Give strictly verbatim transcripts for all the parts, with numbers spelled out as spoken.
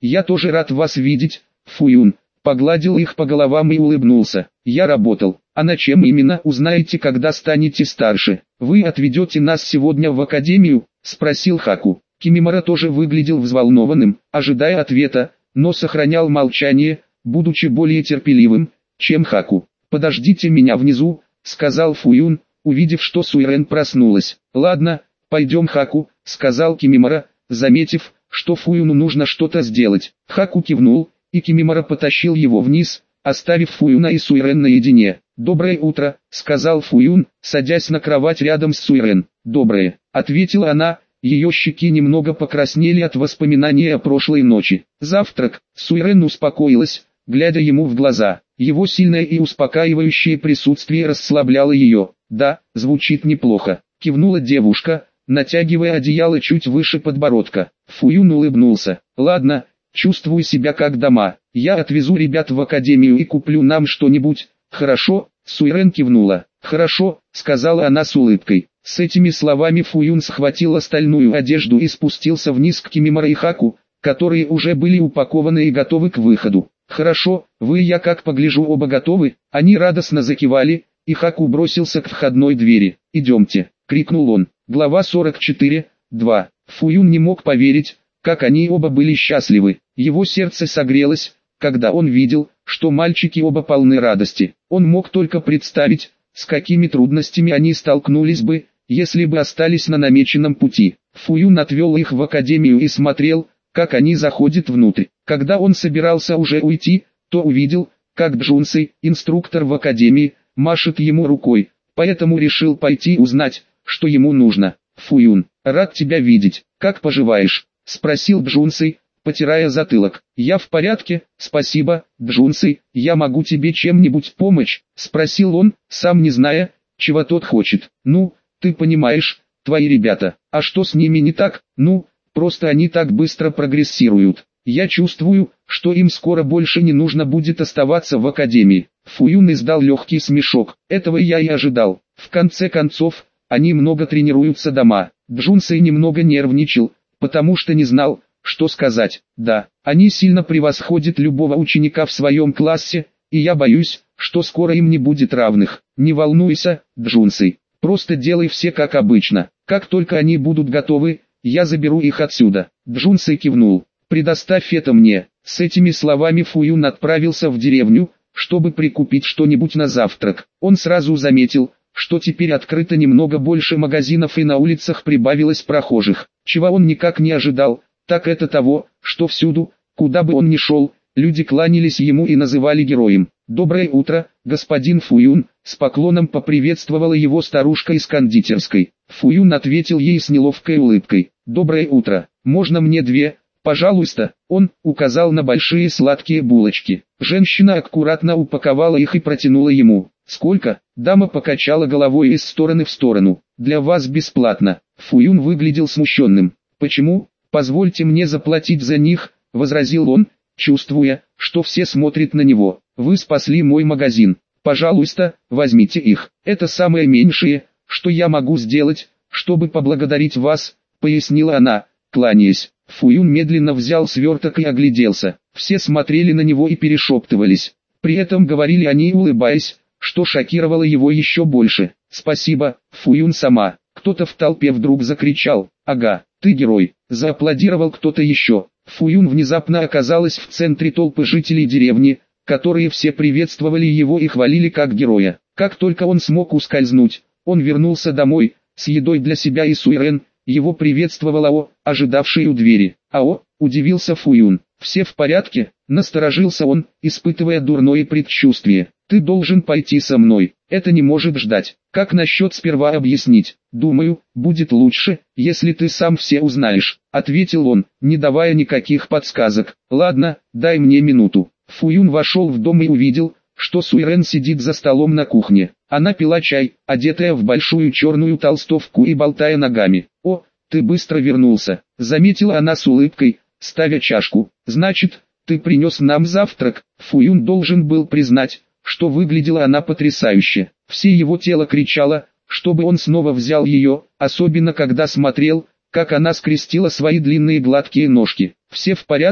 Я тоже рад вас видеть, Фуюн. Погладил их по головам и улыбнулся. Я работал. А на чем именно, узнаете, когда станете старше. Вы отведете нас сегодня в академию? Спросил Хаку. Кимимора тоже выглядел взволнованным, ожидая ответа, но сохранял молчание, будучи более терпеливым, чем Хаку. «Подождите меня внизу», — сказал Фуюн, увидев, что Суирен проснулась. «Ладно, пойдем, Хаку», — сказал Кимимора, заметив, что Фуюну нужно что-то сделать. Хаку кивнул, и Кимимора потащил его вниз, оставив Фуюна и Суирен наедине. «Доброе утро», — сказал Фуюн, садясь на кровать рядом с Суирен. «Доброе», — ответила она, ее щеки немного покраснели от воспоминаний о прошлой ночи. «Завтрак», — Суирен успокоилась, глядя ему в глаза. Его сильное и успокаивающее присутствие расслабляло ее. «Да, звучит неплохо», — кивнула девушка, натягивая одеяло чуть выше подбородка. Фуюн улыбнулся. «Ладно, чувствую себя как дома. Я отвезу ребят в академию и куплю нам что-нибудь. Хорошо?» Суирен кивнула. «Хорошо», — сказала она с улыбкой. С этими словами Фуюн схватил остальную одежду и спустился вниз к Кимимора и Хаку, которые уже были упакованы и готовы к выходу. «Хорошо, вы, я как погляжу, оба готовы?» Они радостно закивали, и Хаку бросился к входной двери. «Идемте», — крикнул он. Глава сорок четыре, два. Фуюн не мог поверить, как они оба были счастливы. Его сердце согрелось, когда он видел, что мальчики оба полны радости. Он мог только представить, с какими трудностями они столкнулись бы, если бы остались на намеченном пути. Фуюн отвел их в академию и смотрел, как они заходят внутрь. Когда он собирался уже уйти, то увидел, как Джунси, инструктор в академии, машет ему рукой, поэтому решил пойти узнать, что ему нужно. «Фуюн, рад тебя видеть, как поживаешь?» — спросил Джунси, потирая затылок. «Я в порядке, спасибо, Джунси, я могу тебе чем-нибудь помочь?» — спросил он, сам не зная, чего тот хочет. «Ну, ты понимаешь, твои ребята, а что с ними не так? Ну, просто они так быстро прогрессируют. Я чувствую, что им скоро больше не нужно будет оставаться в академии». Фуюн издал легкий смешок. «Этого я и ожидал. В конце концов, они много тренируются дома». Джунси немного нервничал, потому что не знал, что сказать. «Да, они сильно превосходят любого ученика в своем классе, и я боюсь, что скоро им не будет равных. Не волнуйся, Джунси, просто делай все как обычно. Как только они будут готовы, я заберу их отсюда». Джунси кивнул. «Предоставь это мне». С этими словами Фуюн отправился в деревню, чтобы прикупить что-нибудь на завтрак. Он сразу заметил, что теперь открыто немного больше магазинов и на улицах прибавилось прохожих. Чего он никак не ожидал, так это того, что всюду, куда бы он ни шел, люди кланялись ему и называли героем. «Доброе утро, господин Фуюн», — с поклоном поприветствовала его старушка из кондитерской. Фуюн ответил ей с неловкой улыбкой. «Доброе утро, можно мне две, пожалуйста?» Он указал на большие сладкие булочки. Женщина аккуратно упаковала их и протянула ему. «Сколько?» Дама покачала головой из стороны в сторону. «Для вас бесплатно». Фуюн выглядел смущенным. «Почему? Позвольте мне заплатить за них», — возразил он, чувствуя, что все смотрят на него. «Вы спасли мой магазин. Пожалуйста, возьмите их. Это самое меньшее, что я могу сделать, чтобы поблагодарить вас», — пояснила она, кланяясь. Фуюн медленно взял сверток и огляделся. Все смотрели на него и перешептывались. При этом говорили они, улыбаясь, что шокировало его еще больше. «Спасибо, Фуюн сама». Кто-то в толпе вдруг закричал. «Ага, ты герой». Зааплодировал кто-то еще. Фуюн внезапно оказалась в центре толпы жителей деревни, которые все приветствовали его и хвалили как героя. Как только он смог ускользнуть, он вернулся домой, с едой для себя и Суирен. Его приветствовала О, ожидавший у двери. «Ао», удивился Фуюн. «Все в порядке?» Насторожился он, испытывая дурное предчувствие. «Ты должен пойти со мной. Это не может ждать. Как насчет сперва объяснить?» «Думаю, будет лучше, если ты сам все узнаешь», — ответил он, не давая никаких подсказок. «Ладно, дай мне минуту». Фуюн вошел в дом и увидел, что Суирен сидит за столом на кухне. Она пила чай, одетая в большую черную толстовку и болтая ногами. «О, ты быстро вернулся», — заметила она с улыбкой, ставя чашку. «Значит, ты принес нам завтрак?» Фуюн должен был признать, что выглядела она потрясающе. Все его тело кричало, чтобы он снова взял ее, особенно когда смотрел, как она скрестила свои длинные гладкие ножки. «Все в порядке?»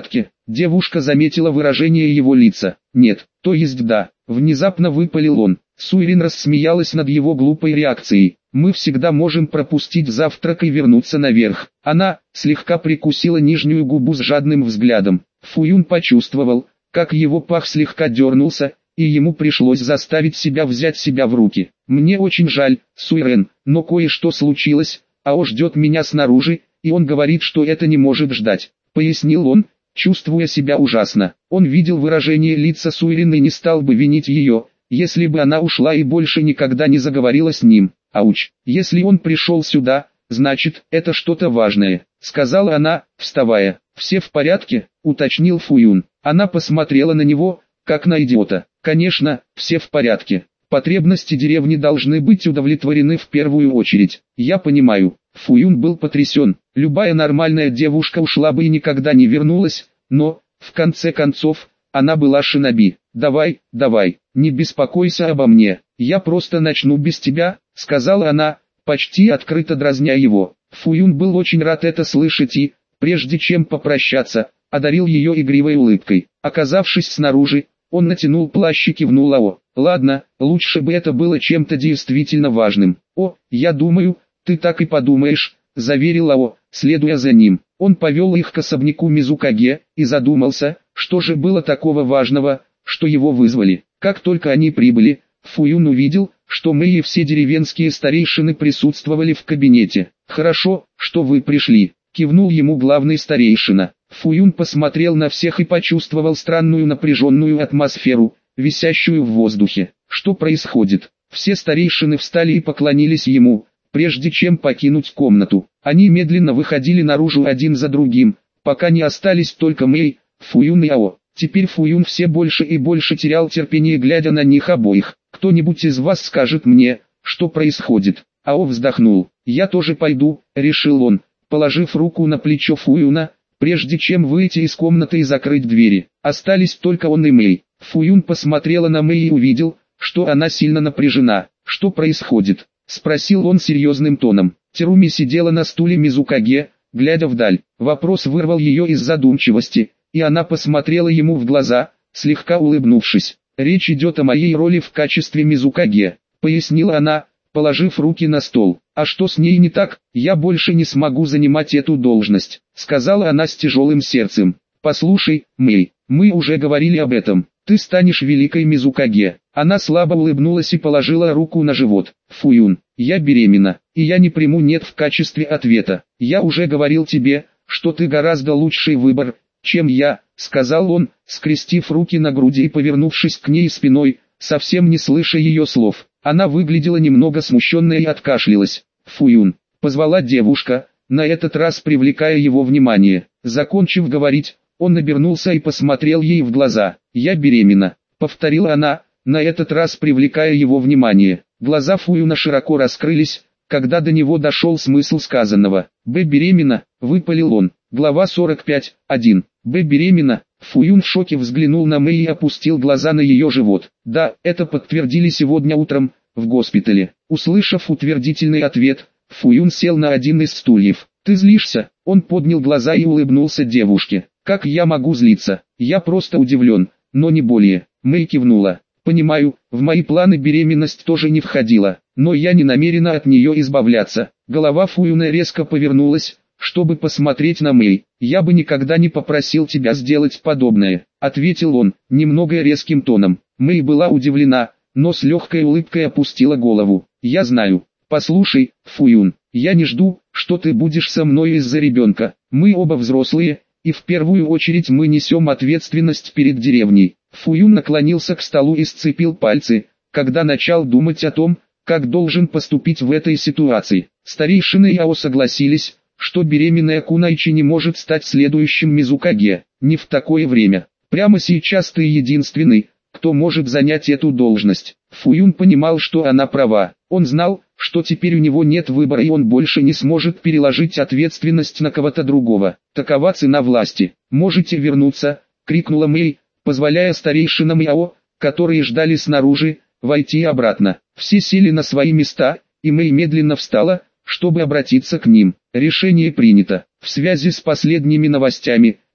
Девушка заметила выражение его лица. Нет, то есть да. Внезапно выпалил он. Суирин рассмеялась над его глупой реакцией. Мы всегда можем пропустить завтрак и вернуться наверх. Она слегка прикусила нижнюю губу с жадным взглядом. Фуюн почувствовал, как его пах слегка дернулся, и ему пришлось заставить себя взять себя в руки. Мне очень жаль, Суирин, но кое-что случилось, Ао ждет меня снаружи, и он говорит, что это не может ждать, пояснил он, чувствуя себя ужасно. Он видел выражение лица Суирин и не стал бы винить ее, если бы она ушла и больше никогда не заговорила с ним. Ауч, если он пришел сюда, значит, это что-то важное, сказала она, вставая. Все в порядке, уточнил Фуюн. Она посмотрела на него, как на идиота. Конечно, все в порядке. Потребности деревни должны быть удовлетворены в первую очередь. Я понимаю. Фуюн был потрясен. Любая нормальная девушка ушла бы и никогда не вернулась, но, в конце концов, она была шиноби. Давай, давай, не беспокойся обо мне. Я просто начну без тебя, сказала она, почти открыто дразня его. Фуюн был очень рад это слышать и, прежде чем попрощаться, одарил ее игривой улыбкой. Оказавшись снаружи, он натянул плащ и кивнул Ао. Ладно, лучше бы это было чем-то действительно важным. О, я думаю, ты так и подумаешь, заверил Ао, следуя за ним. Он повел их к особняку Мизукаге, и задумался, что же было такого важного, что его вызвали. Как только они прибыли, Фуюн увидел, что мы и все деревенские старейшины присутствовали в кабинете. «Хорошо, что вы пришли», — кивнул ему главный старейшина. Фуюн посмотрел на всех и почувствовал странную напряженную атмосферу, висящую в воздухе. Что происходит? Все старейшины встали и поклонились ему, прежде чем покинуть комнату. Они медленно выходили наружу один за другим, пока не остались только Мэй, Фуюн и Ао. Теперь Фуюн все больше и больше терял терпение, глядя на них обоих. «Кто-нибудь из вас скажет мне, что происходит?» Ао вздохнул. «Я тоже пойду», — решил он, положив руку на плечо Фуюна, прежде чем выйти из комнаты и закрыть двери. Остались только он и Мэй. Фуюн посмотрела на Мэй и увидел, что она сильно напряжена. «Что происходит?» — спросил он серьезным тоном. Теруми сидела на стуле Мизукаге, глядя вдаль. Вопрос вырвал ее из задумчивости, и она посмотрела ему в глаза, слегка улыбнувшись. «Речь идет о моей роли в качестве Мизукаге», — пояснила она, положив руки на стол. «А что с ней не так? Я больше не смогу занимать эту должность», — сказала она с тяжелым сердцем. «Послушай, Мэй, мы уже говорили об этом. Ты станешь великой Мизукаге». Она слабо улыбнулась и положила руку на живот. «Фуюн, я беременна, и я не приму «нет» в качестве ответа. Я уже говорил тебе, что ты гораздо лучший выбор, чем я», — сказал он, скрестив руки на груди и повернувшись к ней спиной, совсем не слыша ее слов. Она выглядела немного смущенной и откашлялась. «Фуюн», — позвала девушка, на этот раз привлекая его внимание. Закончив говорить, он обернулся и посмотрел ей в глаза. «Я беременна», — повторила она, на этот раз привлекая его внимание. Глаза Фуюна широко раскрылись, когда до него дошел смысл сказанного. «Б беременна», — выпалил он. Глава сорок пять, один. Б беременна. Фуюн в шоке взглянул на Мэй и опустил глаза на ее живот. «Да, это подтвердили сегодня утром, в госпитале». Услышав утвердительный ответ, Фуюн сел на один из стульев. «Ты злишься?» Он поднял глаза и улыбнулся девушке. «Как я могу злиться? Я просто удивлен, но не более». Мэй кивнула. «Понимаю, в мои планы беременность тоже не входила, но я не намерена от нее избавляться». Голова Фуюна резко повернулась, чтобы посмотреть на Мэй. «Я бы никогда не попросил тебя сделать подобное», — ответил он, немного резким тоном. Мэй была удивлена, но с легкой улыбкой опустила голову. «Я знаю. Послушай, Фуюн, я не жду, что ты будешь со мной из-за ребенка. Мы оба взрослые, и в первую очередь мы несем ответственность перед деревней». Фуюн наклонился к столу и сцепил пальцы, когда начал думать о том, как должен поступить в этой ситуации. Старейшины Яо согласились, что беременная Кунайчи не может стать следующим Мизукаге, не в такое время. Прямо сейчас ты единственный, кто может занять эту должность. Фуюн понимал, что она права. Он знал, что теперь у него нет выбора и он больше не сможет переложить ответственность на кого-то другого. Такова цена власти. «Можете вернуться», — крикнула Мэй, позволяя старейшинам Яо, которые ждали снаружи, войти обратно. Все сели на свои места, и Мэй медленно встала, чтобы обратиться к ним. «Решение принято. В связи с последними новостями,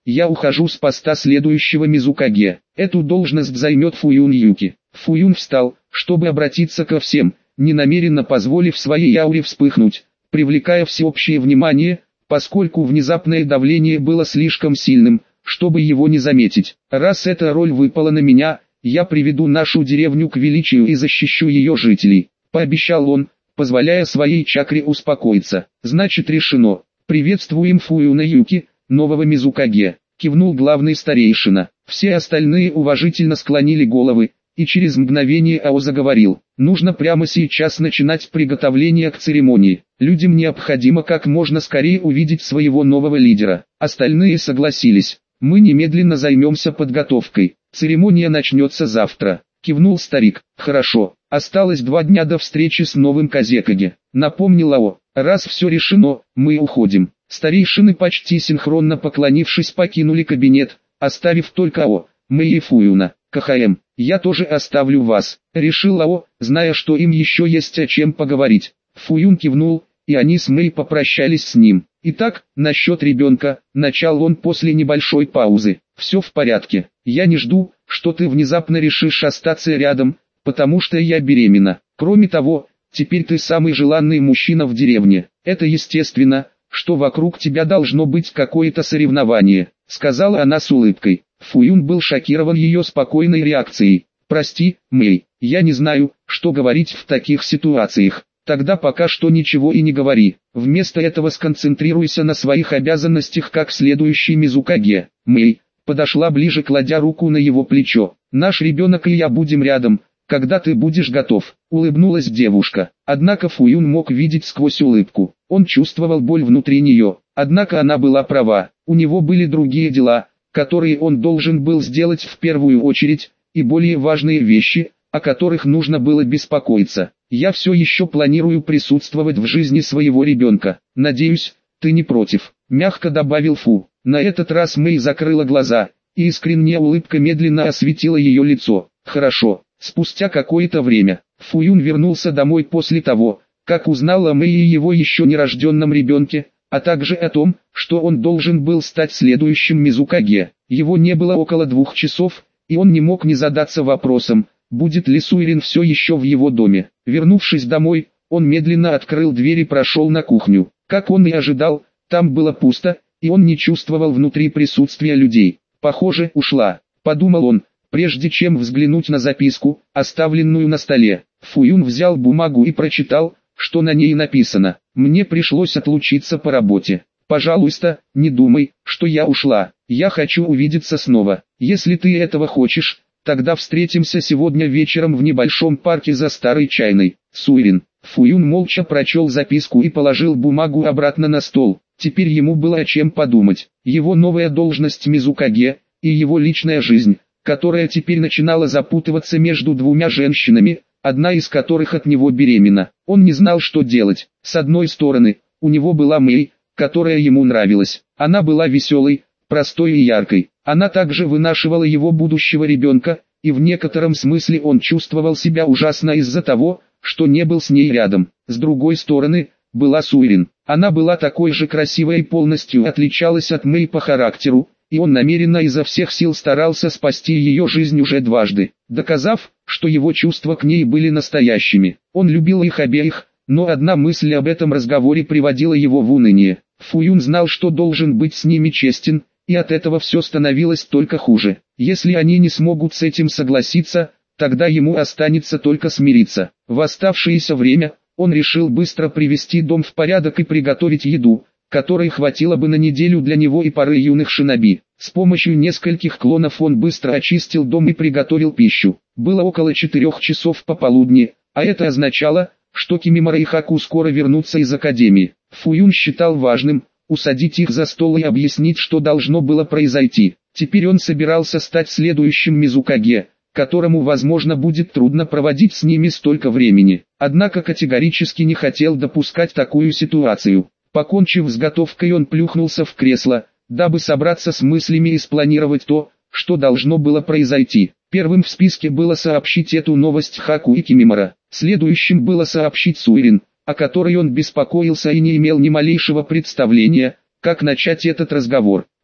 я ухожу с поста следующего Мизукаге. Эту должность займет Фуюн Юки. Фуюн встал, чтобы обратиться ко всем, не намеренно позволив своей ауре вспыхнуть, привлекая всеобщее внимание, поскольку внезапное давление было слишком сильным, чтобы его не заметить. Раз эта роль выпала на меня, я приведу нашу деревню к величию и защищу ее жителей, пообещал он, позволяя своей чакре успокоиться. Значит, решено. Приветствуем Фуюна Юки, нового Мизукаге, кивнул главный старейшина. Все остальные уважительно склонили головы, и через мгновение Ао заговорил. Нужно прямо сейчас начинать приготовление к церемонии. Людям необходимо как можно скорее увидеть своего нового лидера. Остальные согласились. Мы немедленно займемся подготовкой. Церемония начнется завтра. Кивнул старик. Хорошо. Осталось два дня до встречи с новым Казекаге. Напомнил Ао. Раз все решено, мы уходим. Старейшины почти синхронно поклонившись покинули кабинет, оставив только Ао, Мэй и Фуюна. КХМ, я тоже оставлю вас, решил Ао, зная, что им еще есть о чем поговорить. Фуюн кивнул, и они с Мэй попрощались с ним. Итак, насчет ребенка, начал он после небольшой паузы. Все в порядке, я не жду, что ты внезапно решишь остаться рядом, потому что я беременна. Кроме того, теперь ты самый желанный мужчина в деревне. Это естественно, что вокруг тебя должно быть какое-то соревнование, сказала она с улыбкой. Фуюн был шокирован ее спокойной реакцией. «Прости, Мэй, я не знаю, что говорить в таких ситуациях. Тогда пока что ничего и не говори. Вместо этого сконцентрируйся на своих обязанностях как следующий Мизукаге». Мэй подошла ближе, кладя руку на его плечо. «Наш ребенок и я будем рядом, когда ты будешь готов», — улыбнулась девушка. Однако Фуюн мог видеть сквозь улыбку. Он чувствовал боль внутри нее. Однако она была права. У него были другие дела, которые он должен был сделать в первую очередь, и более важные вещи, о которых нужно было беспокоиться. «Я все еще планирую присутствовать в жизни своего ребенка. Надеюсь, ты не против», — мягко добавил Фу. На этот раз Мэй закрыла глаза, и искренняя улыбка медленно осветила ее лицо. «Хорошо». Спустя какое-то время, Фуюн вернулся домой после того, как узнал о Мэй и его еще нерожденном ребенке, а также о том, что он должен был стать следующим Мизукаге. Его не было около двух часов, и он не мог не задаться вопросом, будет ли Суирин все еще в его доме. Вернувшись домой, он медленно открыл дверь и прошел на кухню. Как он и ожидал, там было пусто, и он не чувствовал внутри присутствия людей. «Похоже, ушла», — подумал он, прежде чем взглянуть на записку, оставленную на столе. Фуюн взял бумагу и прочитал, что на ней написано. «Мне пришлось отлучиться по работе. Пожалуйста, не думай, что я ушла. Я хочу увидеться снова. Если ты этого хочешь, тогда встретимся сегодня вечером в небольшом парке за старой чайной. Суирин». Фуюн молча прочел записку и положил бумагу обратно на стол. Теперь ему было о чем подумать. Его новая должность Мизукаге и его личная жизнь, которая теперь начинала запутываться между двумя женщинами, одна из которых от него беременна. Он не знал, что делать. С одной стороны, у него была Мэй, которая ему нравилась. Она была веселой, простой и яркой. Она также вынашивала его будущего ребенка, и в некотором смысле он чувствовал себя ужасно из-за того, что не был с ней рядом. С другой стороны, была Суирин. Она была такой же красивой и полностью отличалась от Мэй по характеру, и он намеренно изо всех сил старался спасти ее жизнь уже дважды, доказав, что его чувства к ней были настоящими. Он любил их обеих, но одна мысль об этом разговоре приводила его в уныние. Фуюн знал, что должен быть с ними честен, и от этого все становилось только хуже. Если они не смогут с этим согласиться, тогда ему останется только смириться. В оставшееся время, он решил быстро привести дом в порядок и приготовить еду, которой хватило бы на неделю для него и пары юных шиноби. С помощью нескольких клонов он быстро очистил дом и приготовил пищу. Было около четырех часов пополудни, а это означало, что Кимимора и Хаку скоро вернутся из академии. Фуюн считал важным усадить их за стол и объяснить, что должно было произойти. Теперь он собирался стать следующим Мизукаге, которому, возможно, будет трудно проводить с ними столько времени. Однако категорически не хотел допускать такую ситуацию. Покончив с готовкой, он плюхнулся в кресло, дабы собраться с мыслями и спланировать то, что должно было произойти. Первым в списке было сообщить эту новость Хаку и Кимимора. Следующим было сообщить Суирин, о которой он беспокоился и не имел ни малейшего представления, как начать этот разговор.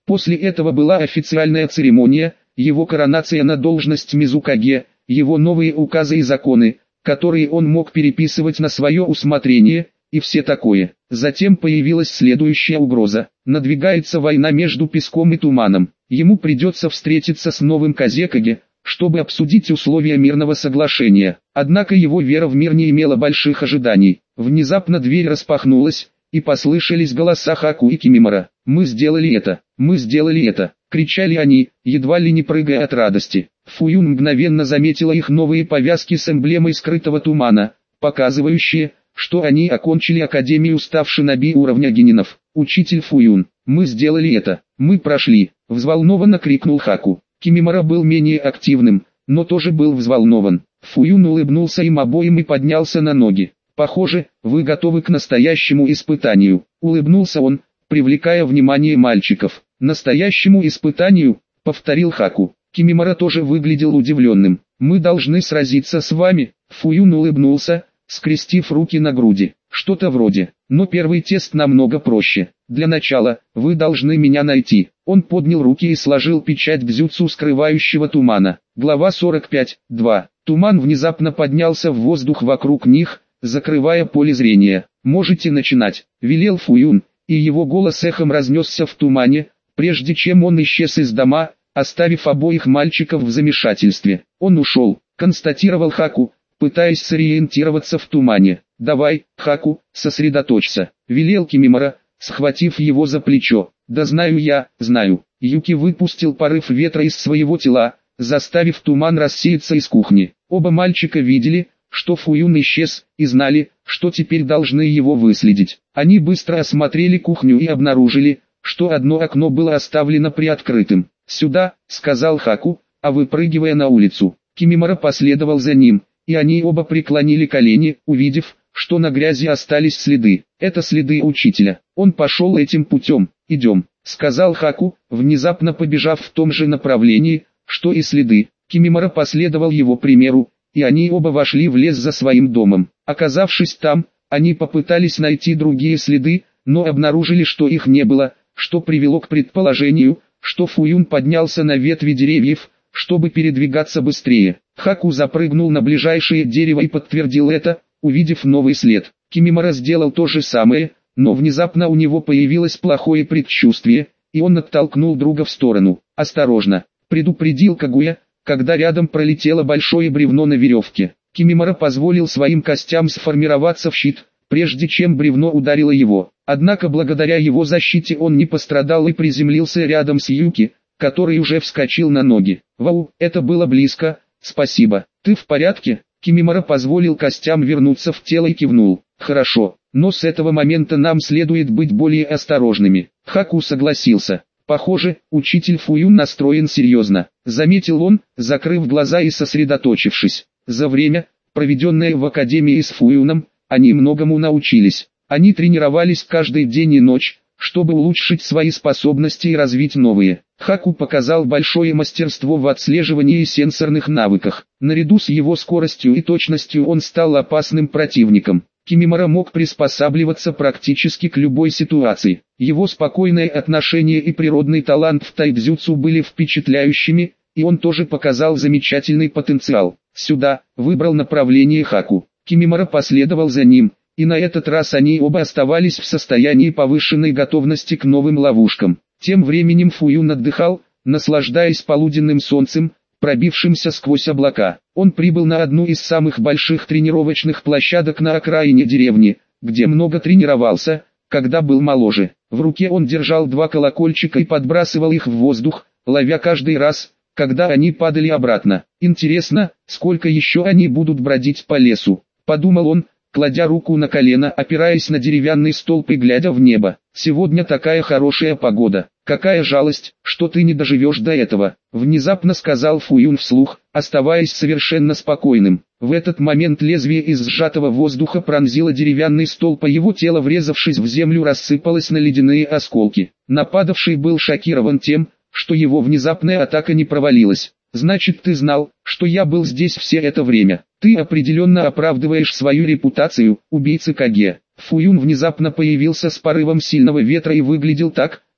После этого была официальная церемония, его коронация на должность Мизукаге, его новые указы и законы, которые он мог переписывать на свое усмотрение, и все такое. Затем появилась следующая угроза. Надвигается война между Песком и Туманом. Ему придется встретиться с новым Казекаге, чтобы обсудить условия мирного соглашения. Однако его вера в мир не имела больших ожиданий. Внезапно дверь распахнулась, и послышались голоса Хаку и Кимимора. «Мы сделали это! Мы сделали это!» — кричали они, едва ли не прыгая от радости. Фуюн мгновенно заметила их новые повязки с эмблемой скрытого тумана, показывающие, что они окончили Академию ставши наби уровня генинов. «Учитель Фуюн, мы сделали это! Мы прошли!» — взволнованно крикнул Хаку. Кимимора был менее активным, но тоже был взволнован. Фуюн улыбнулся им обоим и поднялся на ноги. «Похоже, вы готовы к настоящему испытанию», — улыбнулся он, привлекая внимание мальчиков. «Настоящему испытанию», — повторил Хаку. Кимимора тоже выглядел удивленным. «Мы должны сразиться с вами», — Фуюн улыбнулся, скрестив руки на груди. «Что-то вроде. Но первый тест намного проще. Для начала, вы должны меня найти». Он поднял руки и сложил печать дзюцу скрывающего тумана. Глава сорок пять, два. Туман внезапно поднялся в воздух вокруг них, закрывая поле зрения. «Можете начинать», — велел Фуюн, и его голос эхом разнесся в тумане, прежде чем он исчез из дома, оставив обоих мальчиков в замешательстве. «Он ушел», — констатировал Хаку, пытаясь сориентироваться в тумане. «Давай, Хаку, сосредоточься», — велел Кимимора, схватив его за плечо. «Да знаю я, знаю». Юки выпустил порыв ветра из своего тела, заставив туман рассеяться из кухни. Оба мальчика видели, что Фуюн исчез, и знали, что теперь должны его выследить. Они быстро осмотрели кухню и обнаружили, что одно окно было оставлено приоткрытым. «Сюда», — сказал Хаку, а выпрыгивая на улицу. Кимимора последовал за ним, и они оба преклонили колени, увидев, что на грязи остались следы. «Это следы учителя. Он пошел этим путем. Идем», — сказал Хаку, внезапно побежав в том же направлении, что и следы. Кимимора последовал его примеру, и они оба вошли в лес за своим домом. Оказавшись там, они попытались найти другие следы, но обнаружили, что их не было, что привело к предположению, что Фуюн поднялся на ветви деревьев, чтобы передвигаться быстрее. Хаку запрыгнул на ближайшее дерево и подтвердил это, увидев новый след. Кимимора сделал то же самое, но внезапно у него появилось плохое предчувствие, и он оттолкнул друга в сторону. «Осторожно», — предупредил Кагуя, когда рядом пролетело большое бревно на веревке. Кимимора позволил своим костям сформироваться в щит, прежде чем бревно ударило его. Однако благодаря его защите он не пострадал и приземлился рядом с Юки, который уже вскочил на ноги. «Вау, это было близко, спасибо. Ты в порядке?» Кимимора позволил костям вернуться в тело и кивнул. «Хорошо, но с этого момента нам следует быть более осторожными». Хаку согласился. «Похоже, учитель Фуюн настроен серьезно», — заметил он, закрыв глаза и сосредоточившись. За время, проведенное в Академии с Фуюном, они многому научились. Они тренировались каждый день и ночь, чтобы улучшить свои способности и развить новые. Хаку показал большое мастерство в отслеживании и сенсорных навыках. Наряду с его скоростью и точностью он стал опасным противником. Кимимора мог приспосабливаться практически к любой ситуации. Его спокойное отношение и природный талант в тайцзюцу были впечатляющими, и он тоже показал замечательный потенциал. «Сюда», выбрал направление Хаку. Кимимора последовал за ним, и на этот раз они оба оставались в состоянии повышенной готовности к новым ловушкам. Тем временем Фуюн отдыхал, наслаждаясь полуденным солнцем, пробившимся сквозь облака. Он прибыл на одну из самых больших тренировочных площадок на окраине деревни, где много тренировался, когда был моложе. В руке он держал два колокольчика и подбрасывал их в воздух, ловя каждый раз, когда они падали обратно. «Интересно, сколько еще они будут бродить по лесу?» — подумал он, кладя руку на колено, опираясь на деревянный столб и глядя в небо. «Сегодня такая хорошая погода. Какая жалость, что ты не доживешь до этого», — внезапно сказал Фуюн вслух, оставаясь совершенно спокойным. В этот момент лезвие из сжатого воздуха пронзило деревянный столб, а его тело, врезавшись в землю, рассыпалось на ледяные осколки. Нападавший был шокирован тем, что его внезапная атака не провалилась. «Значит, ты знал, что я был здесь все это время. Ты определенно оправдываешь свою репутацию, убийцы Каге». Фуюн внезапно появился с порывом сильного ветра и выглядел так,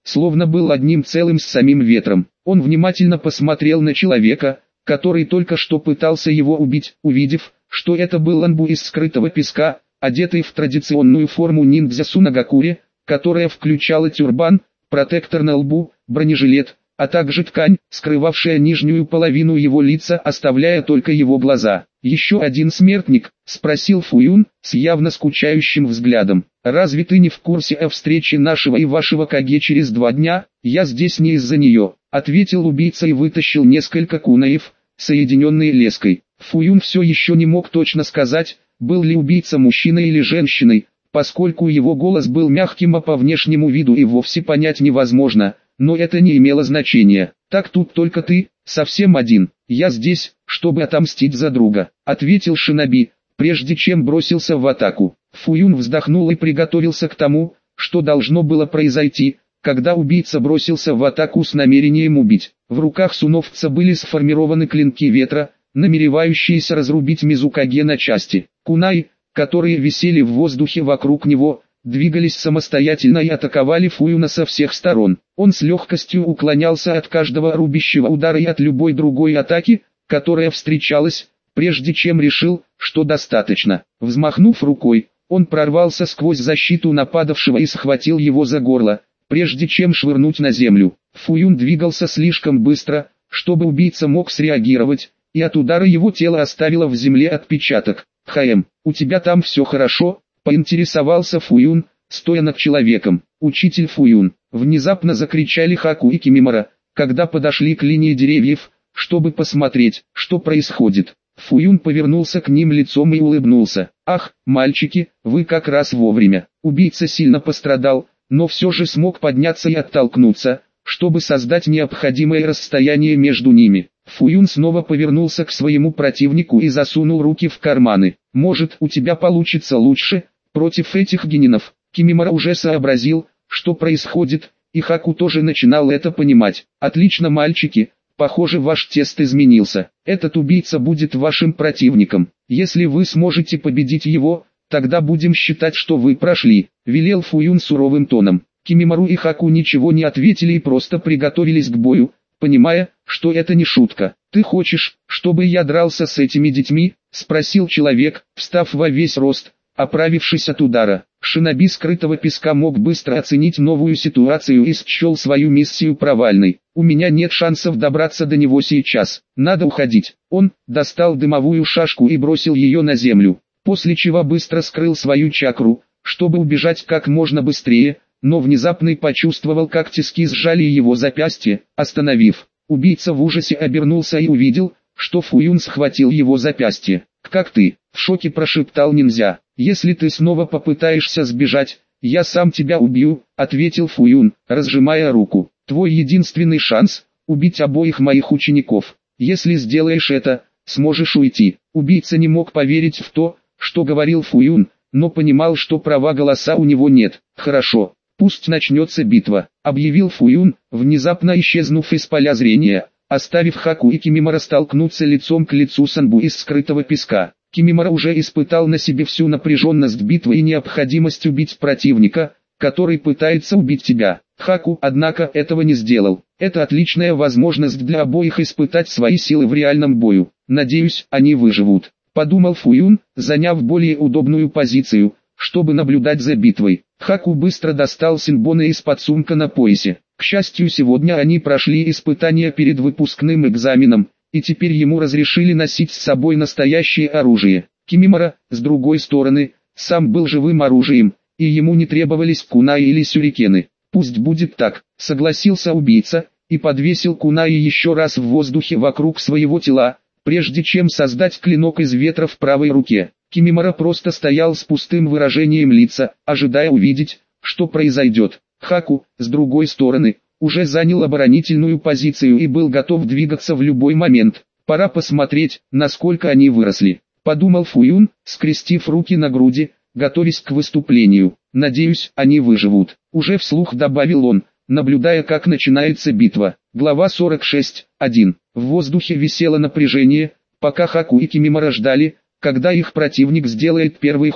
словно был одним целым с самим ветром. Он внимательно посмотрел на человека, который только что пытался его убить, увидев, что это был Анбу из скрытого песка, одетый в традиционную форму ниндзя Сунагакури, которая включала тюрбан, протектор на лбу, бронежилет, а также ткань, скрывавшая нижнюю половину его лица, оставляя только его глаза. «Еще один смертник?» – спросил Фуюн, с явно скучающим взглядом. «Разве ты не в курсе о встрече нашего и вашего Каге через два дня? Я здесь не из-за нее», – ответил убийца и вытащил несколько кунаев, соединенные леской. Фуюн все еще не мог точно сказать, был ли убийца мужчиной или женщиной, поскольку его голос был мягким, а по внешнему виду и вовсе понять невозможно, но это не имело значения. «Так тут только ты, совсем один, я здесь, чтобы отомстить за друга», — ответил шиноби, прежде чем бросился в атаку. Фуюн вздохнул и приготовился к тому, что должно было произойти, когда убийца бросился в атаку с намерением убить. В руках суновца были сформированы клинки ветра, намеревающиеся разрубить Мизукаге на части. Кунаи, которые висели в воздухе вокруг него, двигались самостоятельно и атаковали Фуюна со всех сторон. Он с легкостью уклонялся от каждого рубящего удара и от любой другой атаки, которая встречалась, прежде чем решил, что достаточно. Взмахнув рукой, он прорвался сквозь защиту нападавшего и схватил его за горло, прежде чем швырнуть на землю. Фуюн двигался слишком быстро, чтобы убийца мог среагировать, и от удара его тело оставило в земле отпечаток. «Хаэм, у тебя там все хорошо?» — поинтересовался Фуюн, стоя над человеком. «Учитель Фуюн!» — внезапно закричали Хаку и Кимимора, когда подошли к линии деревьев, чтобы посмотреть, что происходит. Фуюн повернулся к ним лицом и улыбнулся. «Ах, мальчики, вы как раз вовремя». Убийца сильно пострадал, но все же смог подняться и оттолкнуться, чтобы создать необходимое расстояние между ними. Фуюн снова повернулся к своему противнику и засунул руки в карманы. «Может, у тебя получится лучше, против этих генинов?» Кимимора уже сообразил, что происходит, и Хаку тоже начинал это понимать. «Отлично, мальчики, похоже, ваш тест изменился. Этот убийца будет вашим противником. Если вы сможете победить его, тогда будем считать, что вы прошли», — велел Фуюн суровым тоном. Кимимору и Хаку ничего не ответили и просто приготовились к бою, понимая, что это не шутка. «Ты хочешь, чтобы я дрался с этими детьми?» — спросил человек, встав во весь рост, оправившись от удара. Шиноби скрытого песка мог быстро оценить новую ситуацию и счел свою миссию провальной. «У меня нет шансов добраться до него сейчас, надо уходить». Он достал дымовую шашку и бросил ее на землю, после чего быстро скрыл свою чакру, чтобы убежать как можно быстрее, но внезапно почувствовал, как тиски сжали его запястье, остановив. Убийца в ужасе обернулся и увидел, что Фуюн схватил его запястье. «Как ты?» — в шоке прошептал ниндзя. «Если ты снова попытаешься сбежать, я сам тебя убью», — ответил Фуюн, разжимая руку. «Твой единственный шанс — убить обоих моих учеников. Если сделаешь это, сможешь уйти». Убийца не мог поверить в то, что говорил Фуюн, но понимал, что права голоса у него нет. «Хорошо. Пусть начнется битва», — объявил Фуюн, внезапно исчезнув из поля зрения, оставив Хаку и Кимимора столкнуться лицом к лицу с Анбу из скрытого песка. Кимимора уже испытал на себе всю напряженность битвы и необходимость убить противника, который пытается убить тебя. Хаку, однако, этого не сделал. Это отличная возможность для обоих испытать свои силы в реальном бою. «Надеюсь, они выживут», — подумал Фуюн, заняв более удобную позицию, чтобы наблюдать за битвой. Хаку быстро достал синбона из-под сумка на поясе. К счастью, сегодня они прошли испытания перед выпускным экзаменом, и теперь ему разрешили носить с собой настоящее оружие. Кимимора, с другой стороны, сам был живым оружием, и ему не требовались кунаи или сюрикены. «Пусть будет так», — согласился убийца, и подвесил кунаи еще раз в воздухе вокруг своего тела, прежде чем создать клинок из ветра в правой руке. Кимимора просто стоял с пустым выражением лица, ожидая увидеть, что произойдет. Хаку, с другой стороны, уже занял оборонительную позицию и был готов двигаться в любой момент. «Пора посмотреть, насколько они выросли», — подумал Фуюн, скрестив руки на груди, готовясь к выступлению. «Надеюсь, они выживут», — уже вслух добавил он, наблюдая, как начинается битва. Глава сорок шесть, один. В воздухе висело напряжение, пока Хаку и Кимимора ждали, когда их противник сделает первый ход.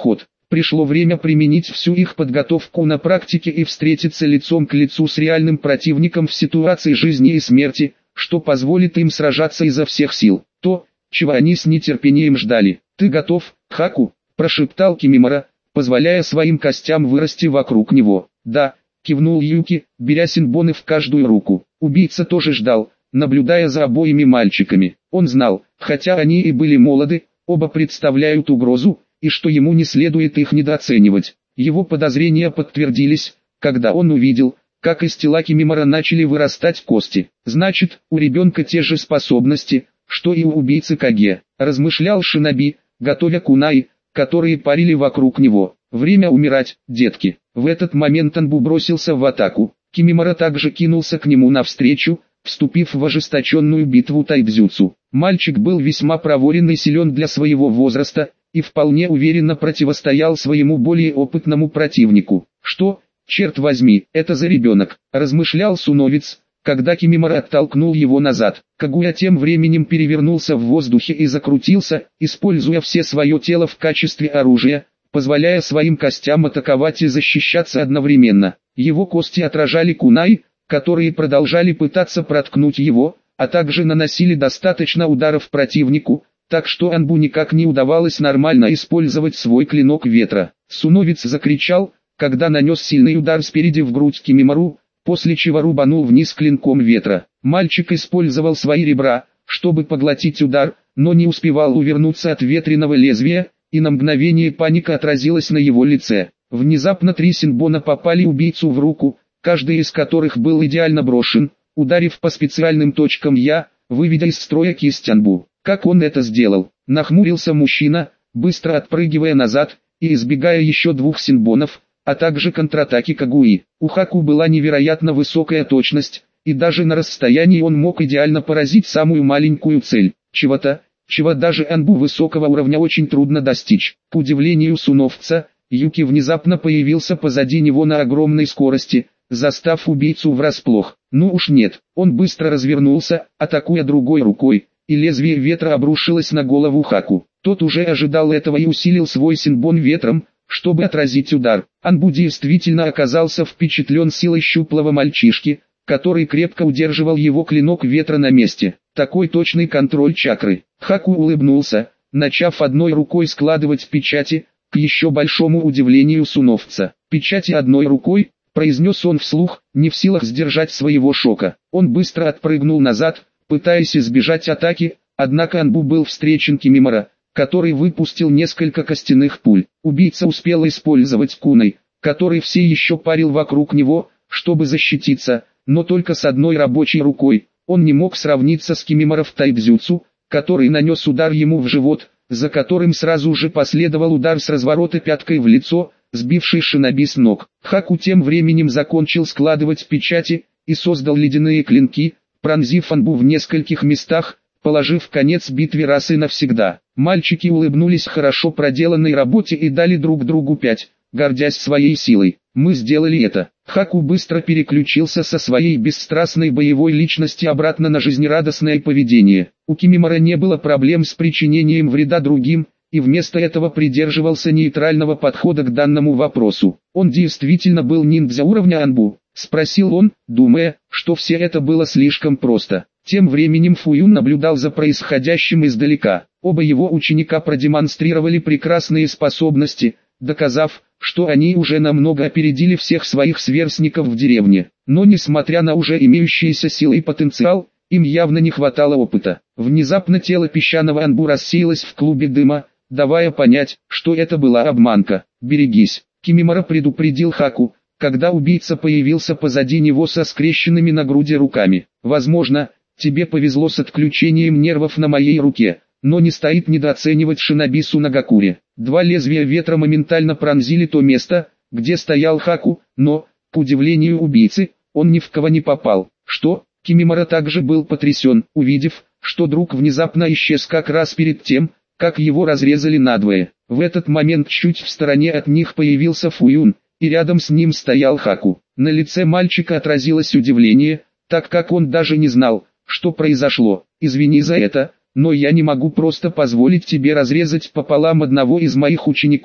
Пришло время применить всю их подготовку на практике и встретиться лицом к лицу с реальным противником в ситуации жизни и смерти, что позволит им сражаться изо всех сил. То, чего они с нетерпением ждали. «Ты готов, Хаку?» – прошептал Кимимора, позволяя своим костям вырасти вокруг него. «Да», – кивнул Юки, беря синбоны в каждую руку. Убийца тоже ждал, наблюдая за обоими мальчиками. Он знал, хотя они и были молоды, оба представляют угрозу, и что ему не следует их недооценивать. Его подозрения подтвердились, когда он увидел, как из тела Кимимора начали вырастать кости. «Значит, у ребенка те же способности, что и у убийцы Каге», – размышлял шиноби, готовя кунай, которые парили вокруг него. «Время умирать, детки». В этот момент Анбу бросился в атаку. Кимимора также кинулся к нему навстречу, вступив в ожесточенную битву тайбзюцу. Мальчик был весьма проворен и силен для своего возраста, и вполне уверенно противостоял своему более опытному противнику. «Что, черт возьми, это за ребенок?» – размышлял Суновец, когда Кимимора оттолкнул его назад. Кагуя тем временем перевернулся в воздухе и закрутился, используя все свое тело в качестве оружия, позволяя своим костям атаковать и защищаться одновременно. Его кости отражали кунай, которые продолжали пытаться проткнуть его, а также наносили достаточно ударов противнику, так что Анбу никак не удавалось нормально использовать свой клинок ветра. Суновец закричал, когда нанес сильный удар спереди в грудь Кимимору, после чего рубанул вниз клинком ветра. Мальчик использовал свои ребра, чтобы поглотить удар, но не успевал увернуться от ветреного лезвия, и на мгновение паника отразилась на его лице. Внезапно три синбона попали убийцу в руку, каждый из которых был идеально брошен, ударив по специальным точкам Я, выведя из строя кисть Анбу. Как он это сделал? Нахмурился мужчина, быстро отпрыгивая назад, и избегая еще двух синбонов, а также контратаки Кагуи. У Хаку была невероятно высокая точность, и даже на расстоянии он мог идеально поразить самую маленькую цель. Чего-то, чего даже Анбу высокого уровня очень трудно достичь. К удивлению Суновца, Юки внезапно появился позади него на огромной скорости, застав убийцу врасплох. Ну уж нет, он быстро развернулся, атакуя другой рукой, и лезвие ветра обрушилось на голову Хаку. Тот уже ожидал этого и усилил свой синбон ветром, чтобы отразить удар. Анбу действительно оказался впечатлен силой щуплого мальчишки, который крепко удерживал его клинок ветра на месте. Такой точный контроль чакры. Хаку улыбнулся, начав одной рукой складывать печати, к еще большому удивлению Суновца. «Печати одной рукой», — произнес он вслух, не в силах сдержать своего шока. Он быстро отпрыгнул назад, пытаясь избежать атаки, однако Анбу был встречен Кимимора, который выпустил несколько костяных пуль. Убийца успел использовать кунай, который все еще парил вокруг него, чтобы защититься, но только с одной рабочей рукой. Он не мог сравниться с Кимимора в тайбзюцу, который нанес удар ему в живот, за которым сразу же последовал удар с разворота пяткой в лицо, сбивший шиноби с ног. Хаку тем временем закончил складывать печати и создал ледяные клинки, пронзив Анбу в нескольких местах, положив конец битве раз и навсегда. Мальчики улыбнулись хорошо проделанной работе и дали друг другу пять, гордясь своей силой. «Мы сделали это». Хаку быстро переключился со своей бесстрастной боевой личности обратно на жизнерадостное поведение. У Кимимора не было проблем с причинением вреда другим, и вместо этого придерживался нейтрального подхода к данному вопросу. «Он действительно был ниндзя уровня Анбу?» — спросил он, думая, что все это было слишком просто. Тем временем Фуюн наблюдал за происходящим издалека. Оба его ученика продемонстрировали прекрасные способности, доказав, что они уже намного опередили всех своих сверстников в деревне. Но несмотря на уже имеющиеся силы и потенциал, им явно не хватало опыта. Внезапно тело песчаного Анбу рассеялось в клубе дыма, давая понять, что это была обманка. «Берегись», — Кимимора предупредил Хаку, когда убийца появился позади него со скрещенными на груди руками. «Возможно, тебе повезло с отключением нервов на моей руке, но не стоит недооценивать шиноби Сунагакури». Два лезвия ветра моментально пронзили то место, где стоял Хаку, но, к удивлению убийцы, он ни в кого не попал. «Что?» Кимимора также был потрясен, увидев, что друг внезапно исчез как раз перед тем, как его разрезали надвое. В этот момент чуть в стороне от них появился Фуюн, и рядом с ним стоял Хаку. На лице мальчика отразилось удивление, так как он даже не знал, что произошло. «Извини за это, но я не могу просто позволить тебе разрезать пополам одного из моих учеников»,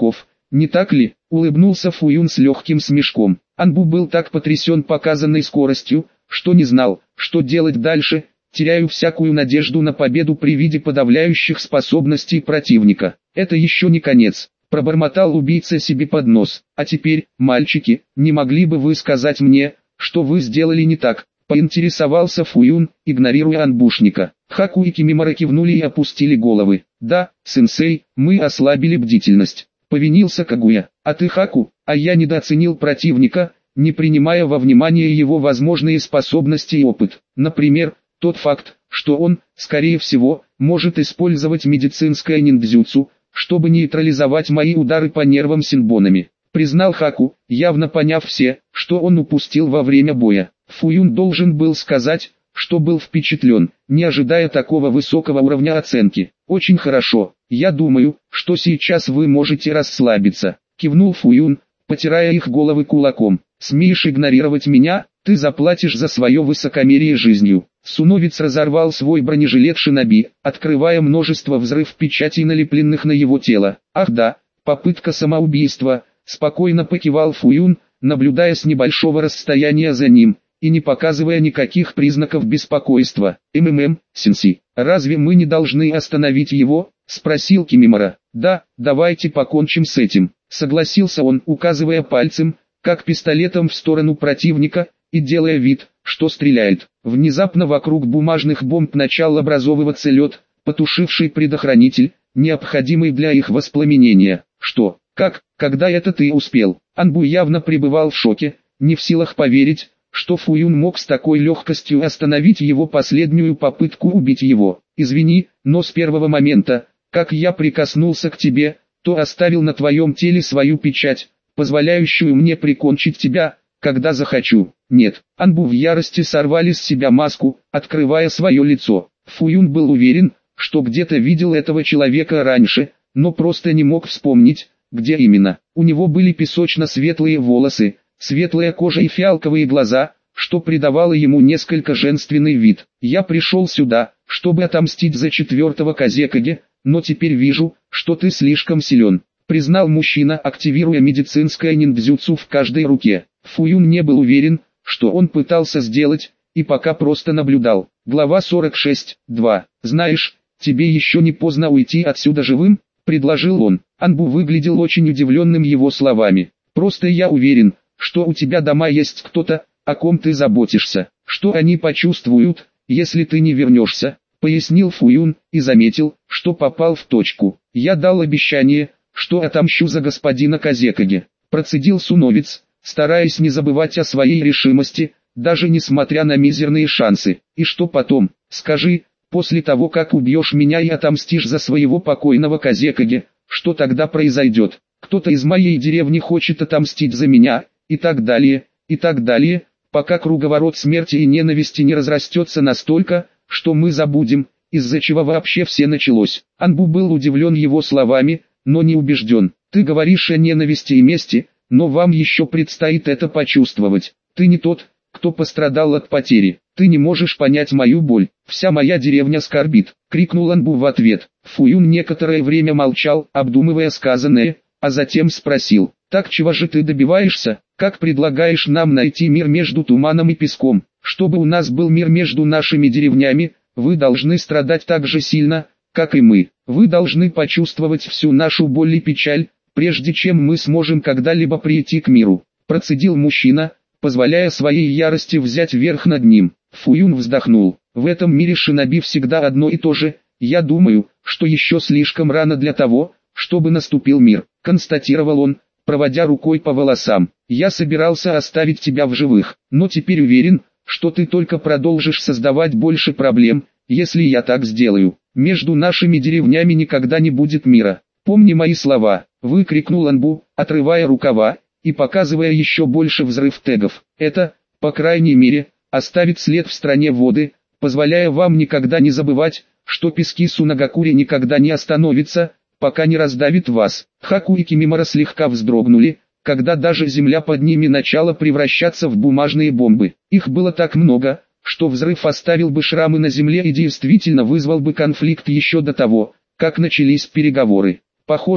не так ли? Улыбнулся Фуюн с легким смешком. Анбу был так потрясен показанной скоростью, что не знал, что делать дальше. Теряю всякую надежду на победу при виде подавляющих способностей противника. Это еще не конец. Пробормотал убийца себе под нос. А теперь, мальчики, не могли бы вы сказать мне, что вы сделали не так? Поинтересовался Фуюн, игнорируя анбушника. Хаку и Кимимора кивнули и опустили головы. Да, сенсей, мы ослабили бдительность. Повинился Кагуя. А ты, Хаку? А я недооценил противника, не принимая во внимание его возможные способности и опыт. Например, тот факт, что он, скорее всего, может использовать медицинское ниндзюцу, чтобы нейтрализовать мои удары по нервам синбонами. Признал Хаку, явно поняв все, что он упустил во время боя. Фуюн должен был сказать, что был впечатлен, не ожидая такого высокого уровня оценки. Очень хорошо, я думаю, что сейчас вы можете расслабиться. Кивнул Фуюн, потирая их головы кулаком. Смеешь игнорировать меня, ты заплатишь за свое высокомерие жизнью. Суновец разорвал свой бронежилет шиноби, открывая множество взрыв-печатей, налепленных на его тело. Ах да, попытка самоубийства, спокойно покивал Фуюн, наблюдая с небольшого расстояния за ним, и не показывая никаких признаков беспокойства. МММ, сенси, разве мы не должны остановить его? Спросил Кимимора. Да, давайте покончим с этим. Согласился он, указывая пальцем, как пистолетом в сторону противника, и делая вид, что стреляет. Внезапно вокруг бумажных бомб начал образовываться лед, потушивший предохранитель, необходимый для их воспламенения. Что, как, когда это ты успел? Анбу явно пребывал в шоке, не в силах поверить, что Фуюн мог с такой легкостью остановить его последнюю попытку убить его. Извини, но с первого момента, как я прикоснулся к тебе, то оставил на твоем теле свою печать, позволяющую мне прикончить тебя, когда захочу. Нет, Анбу в ярости сорвали с себя маску, открывая свое лицо. Фуюн был уверен, что где-то видел этого человека раньше, но просто не мог вспомнить, где именно. У него были песочно-светлые волосы, светлая кожа и фиалковые глаза, что придавало ему несколько женственный вид. Я пришел сюда, чтобы отомстить за четвертого Казекаге, но теперь вижу, что ты слишком силен, признал мужчина, активируя медицинское ниндзюцу в каждой руке. Фуюн не был уверен, что он пытался сделать, и пока просто наблюдал. Глава сорок шесть, два. Знаешь, тебе еще не поздно уйти отсюда живым, предложил он. Анбу выглядел очень удивленным его словами. Просто я уверен, что у тебя дома есть кто-то, о ком ты заботишься. Что они почувствуют, если ты не вернешься, пояснил Фуюн, и заметил, что попал в точку. Я дал обещание, что отомщу за господина Казекаге. Процедил Суновец, стараясь не забывать о своей решимости, даже несмотря на мизерные шансы. И что потом, скажи, после того как убьешь меня и отомстишь за своего покойного Казекаге, что тогда произойдет? Кто-то из моей деревни хочет отомстить за меня, и так далее, и так далее, пока круговорот смерти и ненависти не разрастется настолько, что мы забудем, из-за чего вообще все началось. Анбу был удивлен его словами, но не убежден. Ты говоришь о ненависти и мести, но вам еще предстоит это почувствовать. Ты не тот, кто пострадал от потери. Ты не можешь понять мою боль. Вся моя деревня скорбит, крикнул Анбу в ответ. Фуюн некоторое время молчал, обдумывая сказанное, а затем спросил: так чего же ты добиваешься? Как предлагаешь нам найти мир между туманом и песком? Чтобы у нас был мир между нашими деревнями, вы должны страдать так же сильно, как и мы. Вы должны почувствовать всю нашу боль и печаль, прежде чем мы сможем когда-либо прийти к миру. Процедил мужчина, позволяя своей ярости взять верх над ним. Фуюн вздохнул. В этом мире шиноби всегда одно и то же. Я думаю, что еще слишком рано для того, чтобы наступил мир, констатировал он, проводя рукой по волосам. Я собирался оставить тебя в живых, но теперь уверен, что ты только продолжишь создавать больше проблем, если я так сделаю. Между нашими деревнями никогда не будет мира. Помни мои слова, выкрикнул Анбу, отрывая рукава и показывая еще больше взрыв тегов. Это, по крайней мере, оставит след в стране воды, позволяя вам никогда не забывать, что пески Сунагакури никогда не остановятся, пока не раздавит вас. Хаку и Кимимора слегка вздрогнули, когда даже земля под ними начала превращаться в бумажные бомбы. Их было так много, что взрыв оставил бы шрамы на земле и действительно вызвал бы конфликт еще до того, как начались переговоры. Похоже,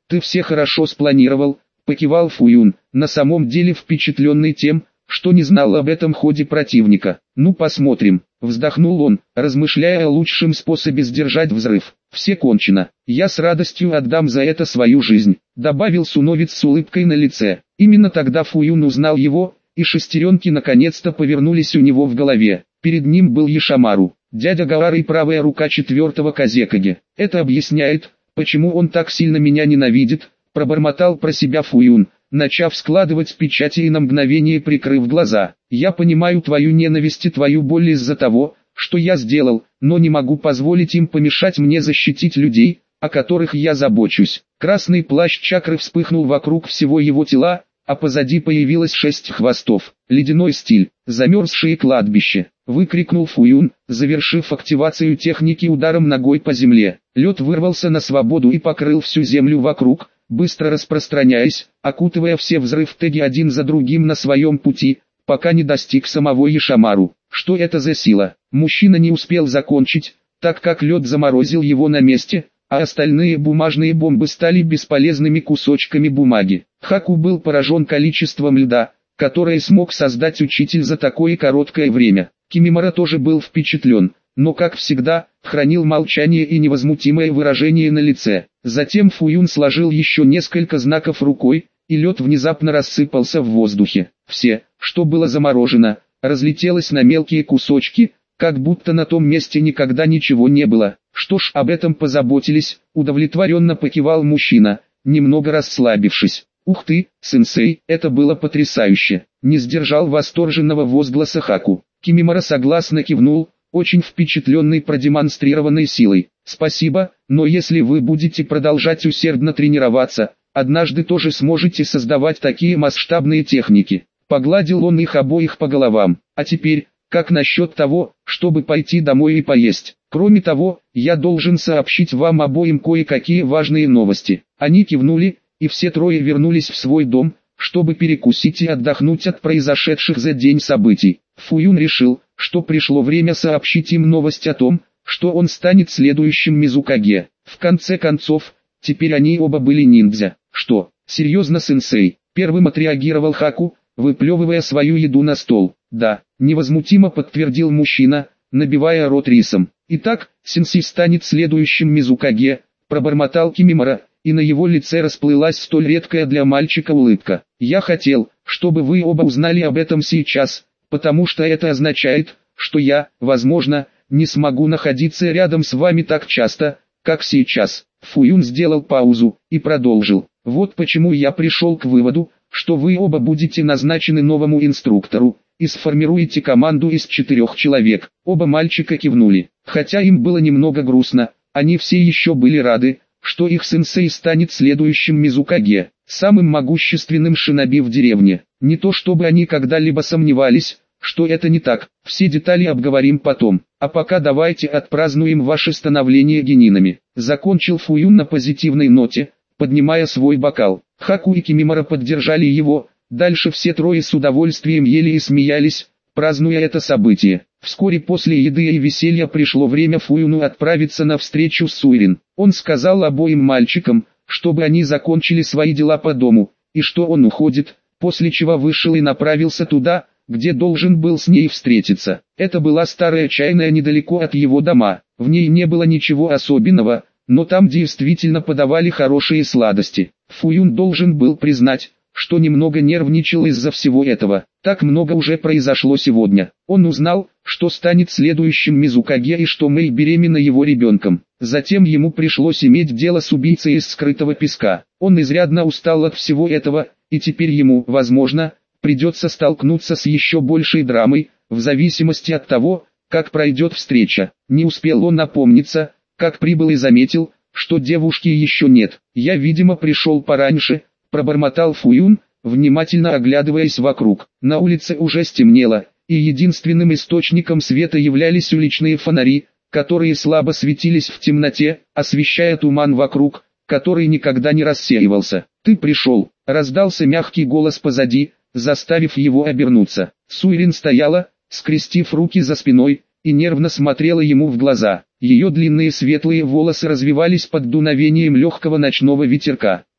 Ты все хорошо спланировал, покивал Фуюн, на самом деле впечатленный тем, что не знал об этом ходе противника. Ну посмотрим, вздохнул он, размышляя о лучшем способе сдержать взрыв. Все кончено, я с радостью отдам за это свою жизнь, добавил Суновец с улыбкой на лице. Именно тогда Фуюн узнал его, и шестеренки наконец-то повернулись у него в голове. Перед ним был Ешамару, дядя Гаара и правая рука четвертого Казекаге. Это объясняет, почему он так сильно меня ненавидит, пробормотал про себя Фуюн, начав складывать печати и на мгновение прикрыв глаза. Я понимаю твою ненависть и твою боль из-за того, что я сделал, но не могу позволить им помешать мне защитить людей, о которых я забочусь. Красный плащ чакры вспыхнул вокруг всего его тела, а позади появилось шесть хвостов. Ледяной стиль, замерзшее кладбище, выкрикнул Фуюн, завершив активацию техники ударом ногой по земле. Лед вырвался на свободу и покрыл всю землю вокруг, быстро распространяясь, окутывая все взрыв-теги один за другим на своем пути, пока не достиг самого Ешамару. Что это за сила? Мужчина не успел закончить, так как лед заморозил его на месте, а остальные бумажные бомбы стали бесполезными кусочками бумаги. Хаку был поражен количеством льда, которое смог создать учитель за такое короткое время. Кимимора тоже был впечатлен, но как всегда, хранил молчание и невозмутимое выражение на лице. Затем Фуюн сложил еще несколько знаков рукой, и лед внезапно рассыпался в воздухе. Все, что было заморожено, разлетелось на мелкие кусочки, как будто на том месте никогда ничего не было. Что ж, об этом позаботились, удовлетворенно покивал мужчина, немного расслабившись. Ух ты, сенсей, это было потрясающе, не сдержал восторженного возгласа Хаку. Кимимора согласно кивнул, очень впечатленный продемонстрированной силой. Спасибо, но если вы будете продолжать усердно тренироваться, однажды тоже сможете создавать такие масштабные техники. Погладил он их обоих по головам. А теперь, как насчет того, чтобы пойти домой и поесть? Кроме того, я должен сообщить вам обоим кое-какие важные новости. Они кивнули, и все трое вернулись в свой дом, чтобы перекусить и отдохнуть от произошедших за день событий. Фуюн решил, что пришло время сообщить им новость о том, что он станет следующим Мизукаге. В конце концов, теперь они оба были ниндзя. Что, серьезно, сенсей? Первым отреагировал Хаку, выплевывая свою еду на стол. Да, невозмутимо подтвердил мужчина, набивая рот рисом. Итак, сенсей станет следующим Мизукаге, пробормотал Кимимора, и на его лице расплылась столь редкая для мальчика улыбка. Я хотел, чтобы вы оба узнали об этом сейчас, потому что это означает, что я, возможно, не смогу находиться рядом с вами так часто, как сейчас. Фуюн сделал паузу и продолжил. Вот почему я пришел к выводу, что вы оба будете назначены новому инструктору, и сформируете команду из четырех человек. Оба мальчика кивнули. Хотя им было немного грустно, они все еще были рады, что их сенсей станет следующим Мизукаге, самым могущественным шиноби в деревне. Не то чтобы они когда-либо сомневались, что это не так, все детали обговорим потом, а пока давайте отпразднуем ваше становление генинами. Закончил Фуюн на позитивной ноте, поднимая свой бокал. Хаку и Кимимора поддержали его, дальше все трое с удовольствием ели и смеялись, празднуя это событие. Вскоре после еды и веселья пришло время Фуюну отправиться на встречу с Суирин. Он сказал обоим мальчикам, чтобы они закончили свои дела по дому, и что он уходит, после чего вышел и направился туда, где должен был с ней встретиться. Это была старая чайная недалеко от его дома. В ней не было ничего особенного, но там действительно подавали хорошие сладости. Фуюн должен был признать, что немного нервничал из-за всего этого. Так много уже произошло сегодня. Он узнал, что станет следующим Мизукаге и что Мэй беременна его ребенком. Затем ему пришлось иметь дело с убийцей из скрытого песка. Он изрядно устал от всего этого, и теперь ему, возможно, придется столкнуться с еще большей драмой, в зависимости от того, как пройдет встреча. Не успел он напомниться, как прибыл и заметил, что девушки еще нет. Я, видимо, пришел пораньше, пробормотал Фуюн, внимательно оглядываясь вокруг. На улице уже стемнело, и единственным источником света являлись уличные фонари, которые слабо светились в темноте, освещая туман вокруг, который никогда не рассеивался. «Ты пришел», — раздался мягкий голос позади, заставив его обернуться. Суирин стояла, скрестив руки за спиной, и нервно смотрела ему в глаза. Ее длинные светлые волосы развивались под дуновением легкого ночного ветерка.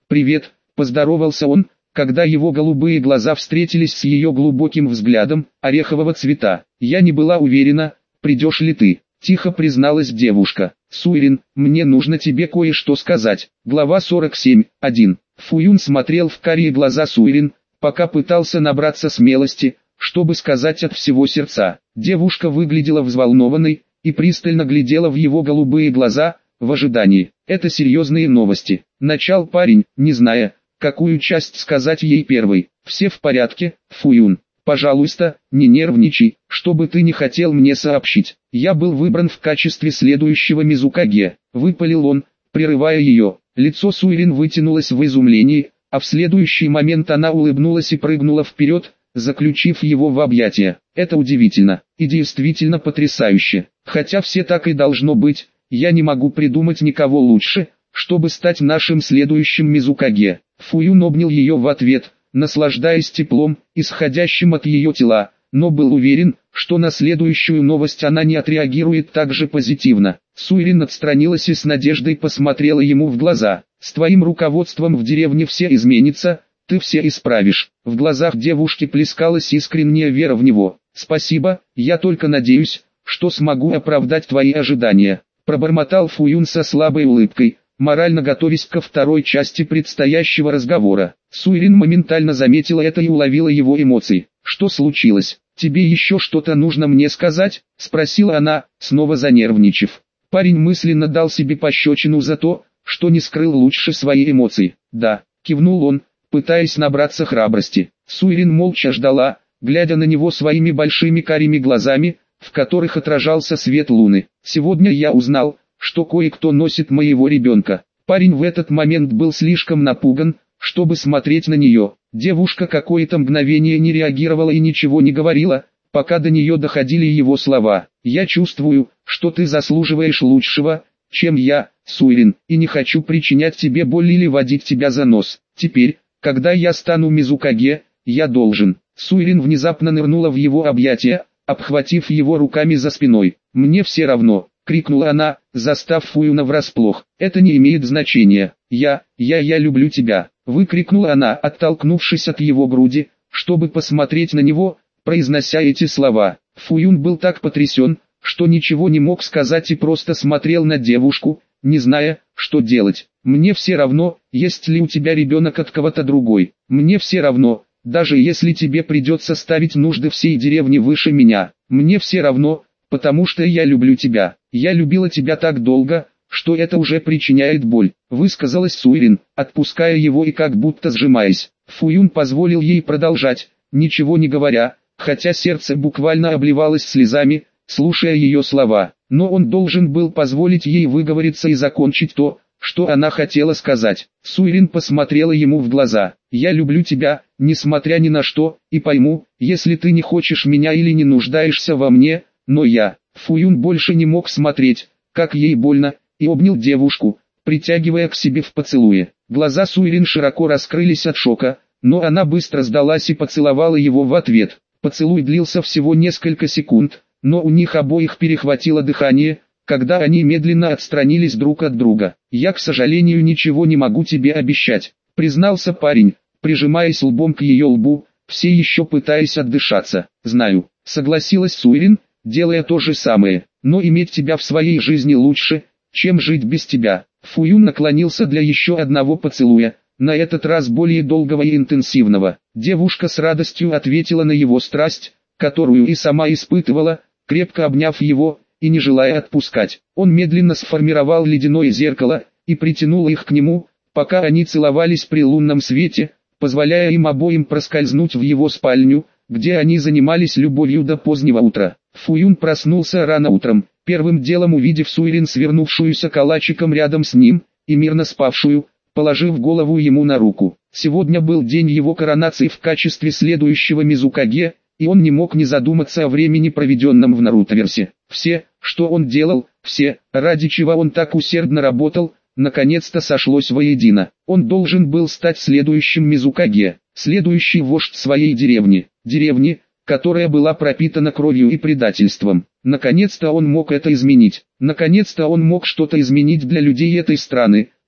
«Привет», — поздоровался он, когда его голубые глаза встретились с ее глубоким взглядом, орехового цвета. «Я не была уверена, придешь ли ты», — тихо призналась девушка. «Суирин, мне нужно тебе кое-что сказать». Глава сорок семь. один. Фуюн смотрел в карие глаза Суирин, пока пытался набраться смелости, чтобы сказать от всего сердца. Девушка выглядела взволнованной и пристально глядела в его голубые глаза, в ожидании. «Это серьезные новости», — начал парень, не зная, какую часть сказать ей первой. «Все в порядке, Фуюн. Пожалуйста, не нервничай, что бы ты ни хотел мне сообщить. Я был выбран в качестве следующего Мизукаге», — выпалил он, прерывая ее. Лицо Суирин вытянулось в изумлении, а в следующий момент она улыбнулась и прыгнула вперед, заключив его в объятия. «Это удивительно и действительно потрясающе. Хотя все так и должно быть, я не могу придумать никого лучше, чтобы стать нашим следующим Мизукаге». Фуюн обнял ее в ответ, наслаждаясь теплом, исходящим от ее тела, но был уверен, что на следующую новость она не отреагирует так же позитивно. Суирин отстранилась и с надеждой посмотрела ему в глаза. «С твоим руководством в деревне все изменится, ты все исправишь». В глазах девушки плескалась искренняя вера в него. «Спасибо, я только надеюсь, что смогу оправдать твои ожидания», — пробормотал Фуюн со слабой улыбкой, морально готовясь ко второй части предстоящего разговора. Суирин моментально заметила это и уловила его эмоции. «Что случилось? Тебе еще что-то нужно мне сказать?» — спросила она, снова занервничав. Парень мысленно дал себе пощечину за то, что не скрыл лучше свои эмоции. «Да», — кивнул он, пытаясь набраться храбрости. Суирин молча ждала, глядя на него своими большими карими глазами, в которых отражался свет луны. «Сегодня я узнал, что кое-кто носит моего ребенка». Парень в этот момент был слишком напуган, чтобы смотреть на нее. Девушка какое-то мгновение не реагировала и ничего не говорила, пока до нее доходили его слова. «Я чувствую, что ты заслуживаешь лучшего, чем я, Суирин, и не хочу причинять тебе боль или водить тебя за нос. Теперь, когда я стану Мизукаге, я должен». Суирин внезапно нырнула в его объятия, обхватив его руками за спиной. «Мне все равно», — крикнула она, застав Фуюна врасплох. «Это не имеет значения. Я, я, я люблю тебя», — выкрикнула она, оттолкнувшись от его груди, чтобы посмотреть на него, произнося эти слова. Фуюн был так потрясен, что ничего не мог сказать и просто смотрел на девушку, не зная, что делать. «Мне все равно, есть ли у тебя ребенок от кого-то другой. Мне все равно, даже если тебе придется ставить нужды всей деревни выше меня. Мне все равно, потому что я люблю тебя. Я любила тебя так долго, что это уже причиняет боль», — высказалась Суирин, отпуская его и как будто сжимаясь. Фуюн позволил ей продолжать, ничего не говоря, хотя сердце буквально обливалось слезами, слушая ее слова. Но он должен был позволить ей выговориться и закончить то, что она хотела сказать. Суирин посмотрела ему в глаза. «Я люблю тебя, несмотря ни на что, и пойму, если ты не хочешь меня или не нуждаешься во мне, но я...» Фуюн больше не мог смотреть, как ей больно, и обнял девушку, притягивая к себе в поцелуе. Глаза Суирин широко раскрылись от шока, но она быстро сдалась и поцеловала его в ответ. Поцелуй длился всего несколько секунд, но у них обоих перехватило дыхание, когда они медленно отстранились друг от друга. «Я, к сожалению, ничего не могу тебе обещать», — признался парень, прижимаясь лбом к ее лбу, все еще пытаясь отдышаться. «Знаю», — согласилась Суирин, делая то же самое, «но иметь тебя в своей жизни лучше, чем жить без тебя». Фуюн наклонился для еще одного поцелуя, на этот раз более долгого и интенсивного. Девушка с радостью ответила на его страсть, которую и сама испытывала, крепко обняв его и не желая отпускать. Он медленно сформировал ледяное зеркало и притянул их к нему, пока они целовались при лунном свете, позволяя им обоим проскользнуть в его спальню, где они занимались любовью до позднего утра. Фуюн проснулся рано утром, первым делом увидев Суирин, свернувшуюся калачиком рядом с ним, и мирно спавшую, положив голову ему на руку. Сегодня был день его коронации в качестве следующего Мизукаге, и он не мог не задуматься о времени, проведенном в Нарутоверсе. Все, что он делал, все, ради чего он так усердно работал, наконец-то сошлось воедино. Он должен был стать следующим Мизукаге, следующий вождь своей деревни, деревни, которая была пропитана кровью и предательством. Наконец-то он мог это изменить. Наконец-то он мог что-то изменить для людей этой страны,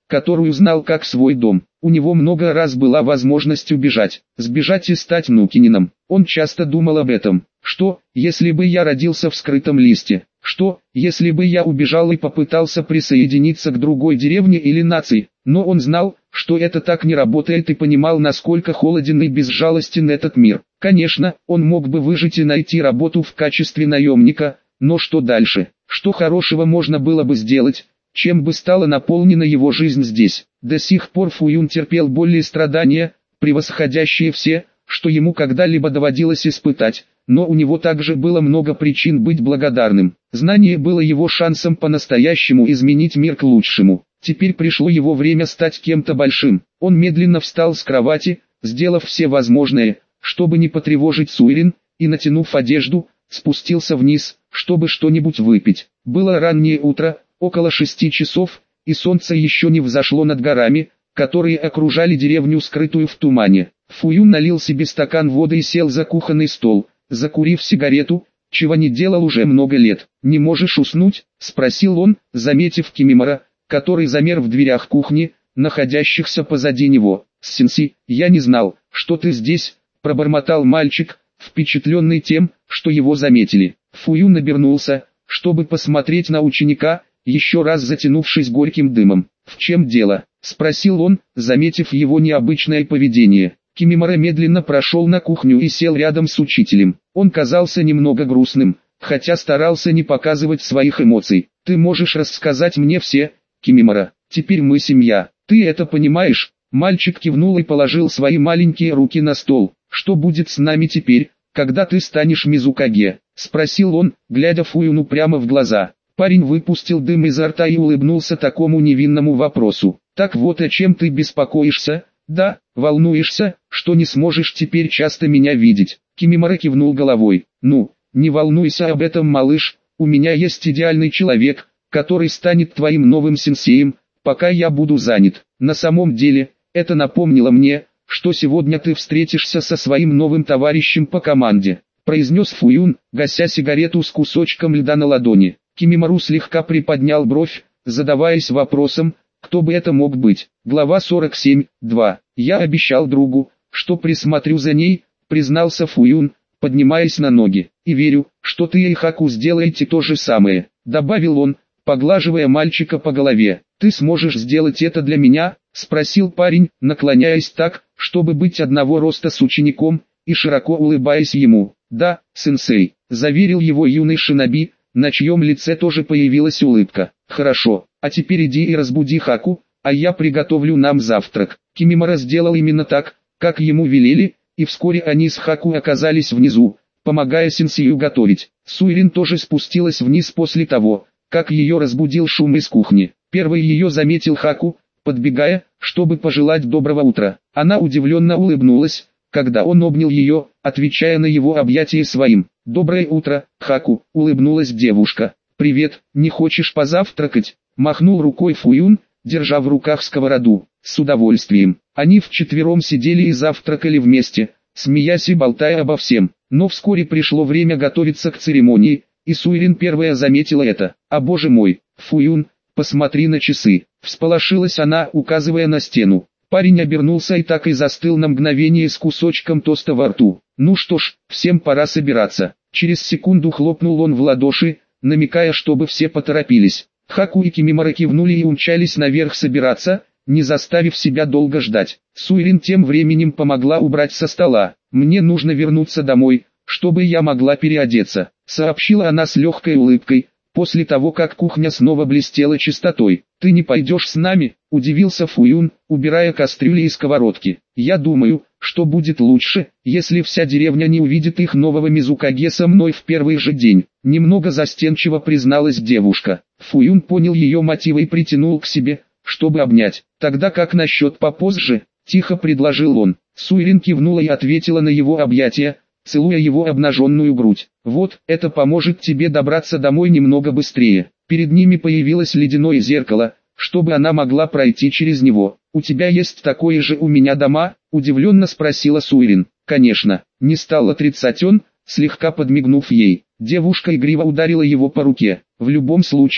которую знал как свой дом. У него много раз была возможность убежать, сбежать и стать Нукинином. Он часто думал об этом. Что, если бы я родился в скрытом листе? Что, если бы я убежал и попытался присоединиться к другой деревне или нации? Но он знал, что это так не работает, и понимал, насколько холоден и безжалостен этот мир. Конечно, он мог бы выжить и найти работу в качестве наемника, но что дальше? Что хорошего можно было бы сделать? Чем бы стала наполнена его жизнь здесь? До сих пор Фуюн терпел боль и страдания, превосходящие все, что ему когда-либо доводилось испытать, но у него также было много причин быть благодарным. Знание было его шансом по-настоящему изменить мир к лучшему. Теперь пришло его время стать кем-то большим. Он медленно встал с кровати, сделав все возможное, чтобы не потревожить Суирин, и, натянув одежду, спустился вниз, чтобы что-нибудь выпить. Было раннее утро, около шести часов, и солнце еще не взошло над горами, которые окружали деревню, скрытую в тумане. Фуюн налил себе стакан воды и сел за кухонный стол, закурив сигарету, чего не делал уже много лет. «Не можешь уснуть?» – спросил он, заметив Кимимора, который замер в дверях кухни, находящихся позади него. «Сенси, я не знал, что ты здесь», – пробормотал мальчик, впечатленный тем, что его заметили. Фуюн обернулся, чтобы посмотреть на ученика, еще раз затянувшись горьким дымом. «В чем дело?» – спросил он, заметив его необычное поведение. Кимимора медленно прошел на кухню и сел рядом с учителем. Он казался немного грустным, хотя старался не показывать своих эмоций. «Ты можешь рассказать мне все, Кимимора, теперь мы семья, ты это понимаешь?» Мальчик кивнул и положил свои маленькие руки на стол. «Что будет с нами теперь, когда ты станешь Мизукаге?» – спросил он, глядя Фуюну прямо в глаза. Парень выпустил дым изо рта и улыбнулся такому невинному вопросу. «Так вот о чем ты беспокоишься? Да, волнуешься, что не сможешь теперь часто меня видеть?» Кимимора кивнул головой. «Ну, не волнуйся об этом, малыш, у меня есть идеальный человек, который станет твоим новым сенсеем, пока я буду занят. На самом деле, это напомнило мне, что сегодня ты встретишься со своим новым товарищем по команде», произнес Фуюн, гася сигарету с кусочком льда на ладони. Кимимору слегка приподнял бровь, задаваясь вопросом, кто бы это мог быть. Глава сорок семь, два. «Я обещал другу, что присмотрю за ней», признался Фуюн, поднимаясь на ноги. «И верю, что ты и Хаку сделаете то же самое», добавил он, поглаживая мальчика по голове. «Ты сможешь сделать это для меня?» спросил парень, наклоняясь так, чтобы быть одного роста с учеником, и широко улыбаясь ему. «Да, сенсей», заверил его юный шиноби, на чьем лице тоже появилась улыбка. «Хорошо, а теперь иди и разбуди Хаку, а я приготовлю нам завтрак». Кимимора сделал именно так, как ему велели, и вскоре они с Хаку оказались внизу, помогая сенсею готовить. Суирин тоже спустилась вниз после того, как ее разбудил шум из кухни. Первый ее заметил Хаку, подбегая, чтобы пожелать доброго утра. Она удивленно улыбнулась, когда он обнял ее, отвечая на его объятие своим. «Доброе утро, Хаку», — улыбнулась девушка. «Привет, не хочешь позавтракать?» — махнул рукой Фуюн, держа в руках сковороду. «С удовольствием». Они вчетвером сидели и завтракали вместе, смеясь и болтая обо всем. Но вскоре пришло время готовиться к церемонии, и Суирин первая заметила это. «А боже мой, Фуюн, посмотри на часы», — всполошилась она, указывая на стену. Парень обернулся и так и застыл на мгновение с кусочком тоста во рту. «Ну что ж, всем пора собираться». Через секунду хлопнул он в ладоши, намекая, чтобы все поторопились. Хаку и Кимимора кивнули и умчались наверх собираться, не заставив себя долго ждать. Суирин тем временем помогла убрать со стола. «Мне нужно вернуться домой, чтобы я могла переодеться», сообщила она с легкой улыбкой, после того как кухня снова блестела чистотой. «Ты не пойдешь с нами?» – удивился Фуюн, убирая кастрюли и сковородки. «Я думаю, что будет лучше, если вся деревня не увидит их нового Мизукаге со мной в первый же день», – немного застенчиво призналась девушка. Фуюн понял ее мотивы и притянул к себе, чтобы обнять. «Тогда как насчет попозже?» – тихо предложил он. Суирин кивнула и ответила на его объятия, целуя его обнаженную грудь. «Вот, это поможет тебе добраться домой немного быстрее». Перед ними появилось ледяное зеркало, чтобы она могла пройти через него. «У тебя есть такое же у меня дома?» – удивленно спросила Суирин. «Конечно», – не стал отрицать он, слегка подмигнув ей. Девушка игриво ударила его по руке. «В любом случае,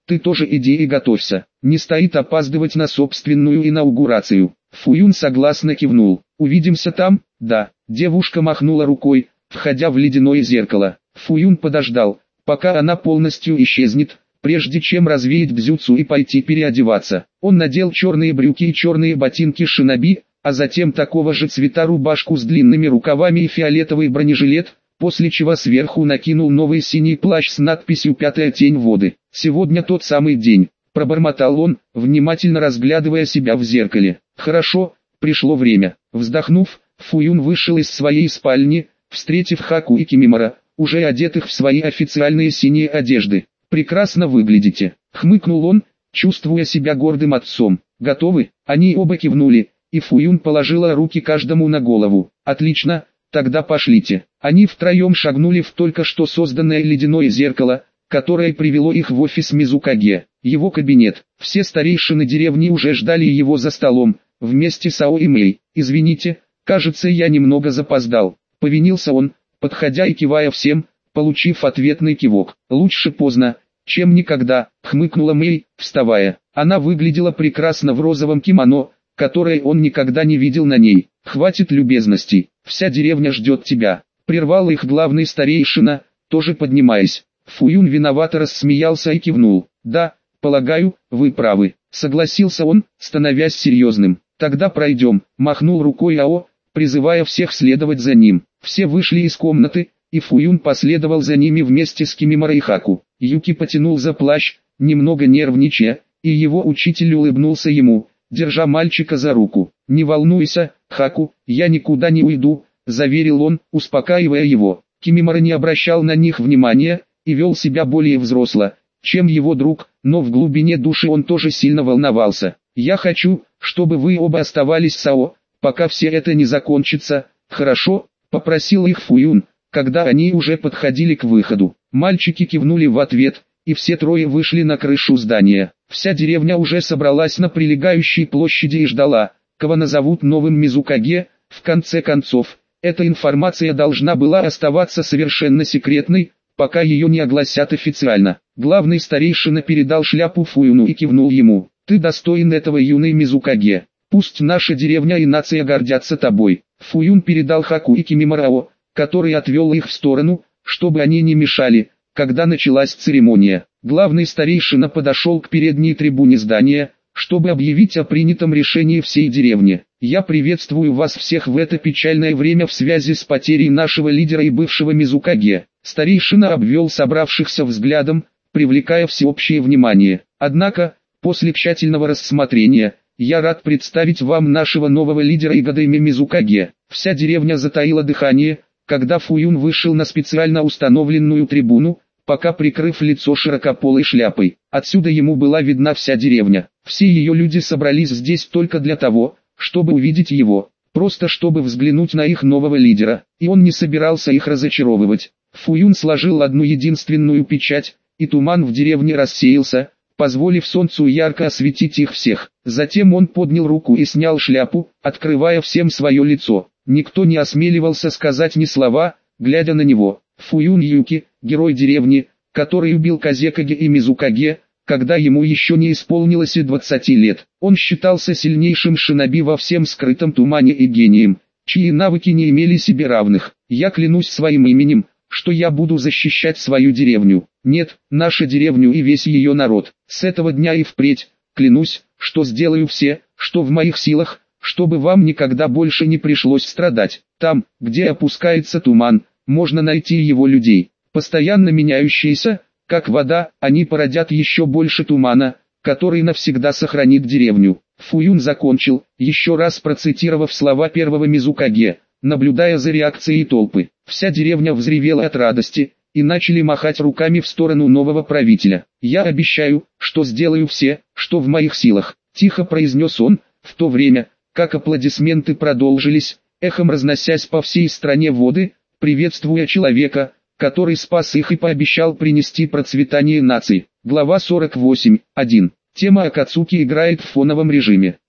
ты тоже иди и готовься, не стоит опаздывать на собственную инаугурацию. Фуюн согласно кивнул. Увидимся там? Да. Девушка махнула рукой, входя в ледяное зеркало. Фуюн подождал, пока она полностью исчезнет, прежде чем развеять бзюцу и пойти переодеваться. Он надел черные брюки и черные ботинки шиноби, а затем такого же цвета рубашку с длинными рукавами и фиолетовый бронежилет, после чего сверху накинул новый синий плащ с надписью «Пятая тень воды». «Сегодня тот самый день», — пробормотал он, внимательно разглядывая себя в зеркале. «Хорошо, пришло время». Вздохнув, Фуюн вышел из своей спальни, встретив Хаку и Кимимора, уже одетых в свои официальные синие одежды. «Прекрасно выглядите», — хмыкнул он, чувствуя себя гордым отцом. «Готовы?» Они оба кивнули, и Фуюн положила руки каждому на голову. «Отлично, тогда пошлите». Они втроем шагнули в только что созданное ледяное зеркало, которое привело их в офис Мизукаге. Его кабинет. Все старейшины деревни уже ждали его за столом, вместе с Ао и Мэй. «Извините, кажется, я немного запоздал», — повинился он, подходя и кивая всем, получив ответный кивок. «Лучше поздно, чем никогда», — хмыкнула Мэй, вставая. Она выглядела прекрасно в розовом кимоно, которое он никогда не видел на ней. «Хватит любезностей, вся деревня ждет тебя», — прервал их главный старейшина, тоже поднимаясь. Фуюн виновато рассмеялся и кивнул. «Да, полагаю, вы правы», — согласился он, становясь серьезным. «Тогда пройдем», — махнул рукой Ао, призывая всех следовать за ним. Все вышли из комнаты, и Фуюн последовал за ними вместе с Кимимора и Хаку. Юки потянул за плащ, немного нервничая, и его учитель улыбнулся ему, держа мальчика за руку. «Не волнуйся, Хаку, я никуда не уйду», — заверил он, успокаивая его. Кимимора не обращал на них внимания и вел себя более взросло, чем его друг, но в глубине души он тоже сильно волновался. «Я хочу, чтобы вы оба оставались с Ао, пока все это не закончится, хорошо?» — попросил их Фуюн, когда они уже подходили к выходу. Мальчики кивнули в ответ, и все трое вышли на крышу здания. Вся деревня уже собралась на прилегающей площади и ждала, кого назовут новым Мизукаге. В конце концов, эта информация должна была оставаться совершенно секретной, пока ее не огласят официально. Главный старейшина передал шляпу Фуюну и кивнул ему. «Ты достоин этого, юный Мизукаге. Пусть наша деревня и нация гордятся тобой». Фуюн передал Хаку и Кимиморао, который отвел их в сторону, чтобы они не мешали, когда началась церемония. Главный старейшина подошел к передней трибуне здания, чтобы объявить о принятом решении всей деревни. «Я приветствую вас всех в это печальное время в связи с потерей нашего лидера и бывшего Мизукаге». Старейшина обвел собравшихся взглядом, привлекая всеобщее внимание. «Однако, после тщательного рассмотрения, я рад представить вам нашего нового лидера Игадайми Мизукаге». Вся деревня затаила дыхание, когда Фуюн вышел на специально установленную трибуну, пока прикрыв лицо широкополой шляпой. Отсюда ему была видна вся деревня. Все ее люди собрались здесь только для того, чтобы увидеть его, просто чтобы взглянуть на их нового лидера, и он не собирался их разочаровывать. Фуюн сложил одну единственную печать, и туман в деревне рассеялся, позволив солнцу ярко осветить их всех. Затем он поднял руку и снял шляпу, открывая всем свое лицо. Никто не осмеливался сказать ни слова, глядя на него. Фуюн Юки, герой деревни, который убил Казекаге и Мизукаге, когда ему еще не исполнилось и двадцати лет. Он считался сильнейшим шиноби во всем скрытом тумане и гением, чьи навыки не имели себе равных. «Я клянусь своим именем, что я буду защищать свою деревню. Нет, нашу деревню и весь ее народ. С этого дня и впредь, клянусь, что сделаю все, что в моих силах, чтобы вам никогда больше не пришлось страдать. Там, где опускается туман, можно найти его людей, постоянно меняющиеся, как вода, они породят еще больше тумана, который навсегда сохранит деревню». Фуюн закончил, еще раз процитировав слова первого Мизукаге, наблюдая за реакцией толпы. Вся деревня взревела от радости, и начали махать руками в сторону нового правителя. «Я обещаю, что сделаю все, что в моих силах», — тихо произнес он, в то время, как аплодисменты продолжились, эхом разносясь по всей стране воды, приветствуя человека, который спас их и пообещал принести процветание нации. Глава сорок восемь. один. Тема Акацуки играет в фоновом режиме.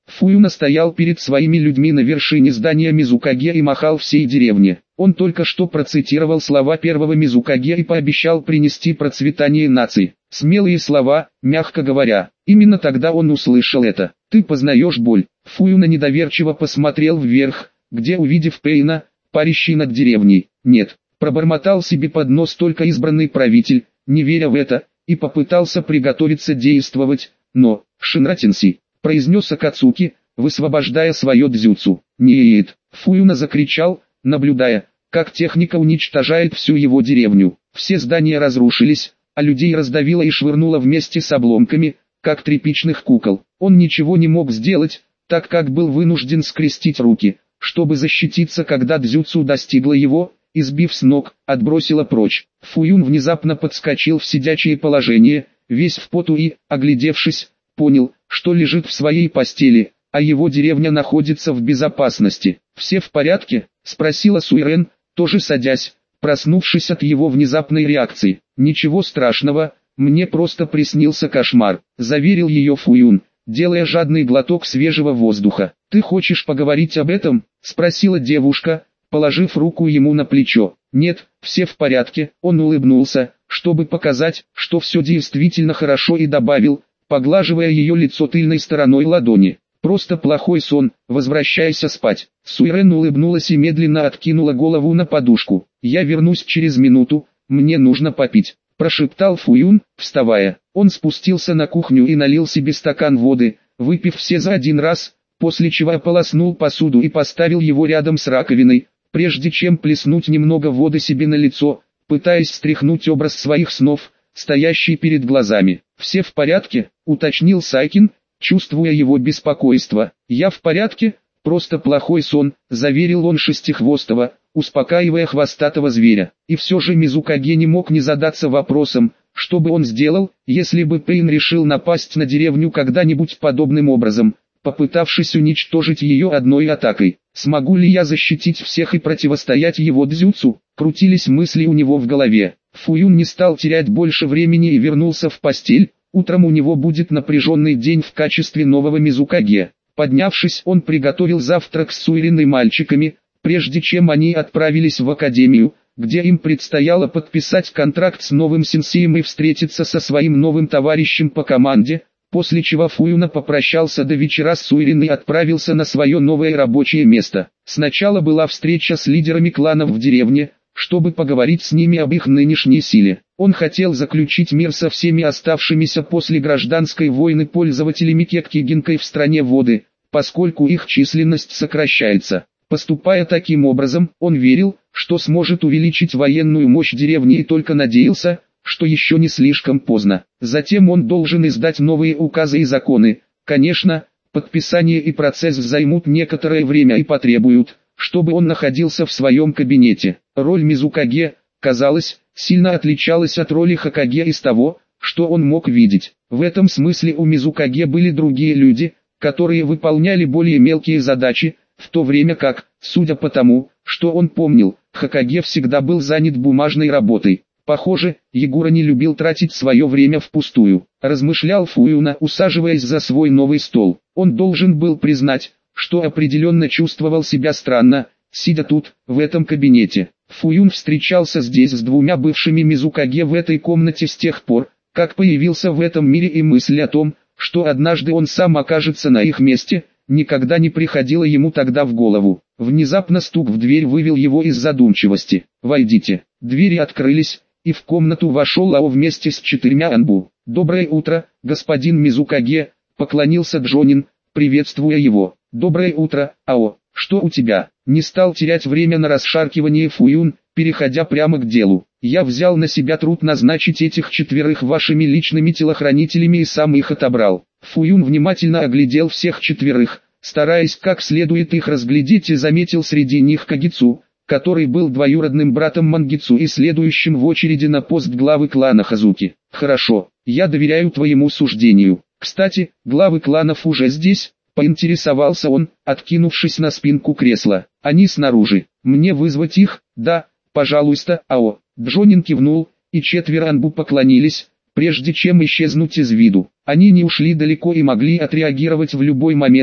Фуюна стоял перед своими людьми на вершине здания Мизукаге и махал всей деревне. Он только что процитировал слова первого Мизукаге и пообещал принести процветание нации. Смелые слова, мягко говоря. Именно тогда он услышал это. «Ты познаешь боль». Фуюна недоверчиво посмотрел вверх, где, увидев Пейна, парящий над деревней. «Нет», пробормотал себе под нос только избранный правитель, не веря в это, и попытался приготовиться действовать, но, «Шинратинси», произнес Акацуки, высвобождая свое дзюцу. «Нет!» Фуюна закричал, наблюдая, как техника уничтожает всю его деревню. Все здания разрушились, а людей раздавило и швырнуло вместе с обломками, как тряпичных кукол. Он ничего не мог сделать, так как был вынужден скрестить руки, чтобы защититься, когда дзюцу достигла его, и сбив с ног, отбросила прочь. Фуюн внезапно подскочил в сидячее положение, весь в поту и, оглядевшись, понял, что лежит в своей постели, а его деревня находится в безопасности. «Все в порядке?» – спросила Суйрен, тоже садясь, проснувшись от его внезапной реакции. «Ничего страшного, мне просто приснился кошмар», – заверил ее Фуюн, делая жадный глоток свежего воздуха. «Ты хочешь поговорить об этом?» – спросила девушка, положив руку ему на плечо. «Нет, все в порядке», – он улыбнулся, чтобы показать, что все действительно хорошо, и добавил, поглаживая ее лицо тыльной стороной ладони. «Просто плохой сон, возвращайся спать». Суйрен улыбнулась и медленно откинула голову на подушку. «Я вернусь через минуту, мне нужно попить», – прошептал Фуюн, вставая. Он спустился на кухню и налил себе стакан воды, выпив все за один раз, после чего ополоснул посуду и поставил его рядом с раковиной, прежде чем плеснуть немного воды себе на лицо, пытаясь стряхнуть образ своих снов, стоящий перед глазами. «Все в порядке?» – уточнил Сайкин, чувствуя его беспокойство. «Я в порядке, просто плохой сон», – заверил он Шестихвостого, успокаивая хвостатого зверя. И все же Мизукаге не мог не задаться вопросом, что бы он сделал, если бы Пейн решил напасть на деревню когда-нибудь подобным образом, попытавшись уничтожить ее одной атакой. «Смогу ли я защитить всех и противостоять его дзюцу?» – крутились мысли у него в голове. Фуюн не стал терять больше времени и вернулся в постель. Утром у него будет напряженный день в качестве нового Мизукаге. Поднявшись, он приготовил завтрак с Суйрен и мальчиками, прежде чем они отправились в академию, где им предстояло подписать контракт с новым сенсеем и встретиться со своим новым товарищем по команде, после чего Фуюна попрощался до вечера с Суйрен и отправился на свое новое рабочее место. Сначала была встреча с лидерами кланов в деревне, чтобы поговорить с ними об их нынешней силе. Он хотел заключить мир со всеми оставшимися после гражданской войны пользователями Кекки Гинкой в стране воды, поскольку их численность сокращается. Поступая таким образом, он верил, что сможет увеличить военную мощь деревни, и только надеялся, что еще не слишком поздно. Затем он должен издать новые указы и законы. Конечно, подписание и процесс займут некоторое время и потребуют, чтобы он находился в своем кабинете. Роль Мизукаге, казалось, сильно отличалась от роли Хокаге из того, что он мог видеть. В этом смысле у Мизукаге были другие люди, которые выполняли более мелкие задачи, в то время как, судя по тому, что он помнил, Хокаге всегда был занят бумажной работой. Похоже, Ягура не любил тратить свое время впустую, размышлял Фуюна, усаживаясь за свой новый стол. Он должен был признать, что определенно чувствовал себя странно, сидя тут, в этом кабинете. Фуюн встречался здесь с двумя бывшими Мизукаге в этой комнате с тех пор, как появился в этом мире, и мысль о том, что однажды он сам окажется на их месте, никогда не приходила ему тогда в голову. Внезапно стук в дверь вывел его из задумчивости. «Войдите». Двери открылись, и в комнату вошел Ао вместе с четырьмя Анбу. «Доброе утро, господин Мизукаге», — поклонился Джонин, приветствуя его. «Доброе утро, Ао. Что у тебя?» Не стал терять время на расшаркивание Фуюн, переходя прямо к делу. «Я взял на себя труд назначить этих четверых вашими личными телохранителями и сам их отобрал». Фуюн внимательно оглядел всех четверых, стараясь как следует их разглядеть, и заметил среди них Кагицу, который был двоюродным братом Мангицу и следующим в очереди на пост главы клана Хазуки. «Хорошо, я доверяю твоему суждению. Кстати, главы кланов уже здесь?» — поинтересовался он, откинувшись на спинку кресла. «Они снаружи. Мне вызвать их?» «Да, пожалуйста, Ао». Джонин кивнул, и четверо Анбу поклонились, прежде чем исчезнуть из виду. Они не ушли далеко и могли отреагировать в любой момент,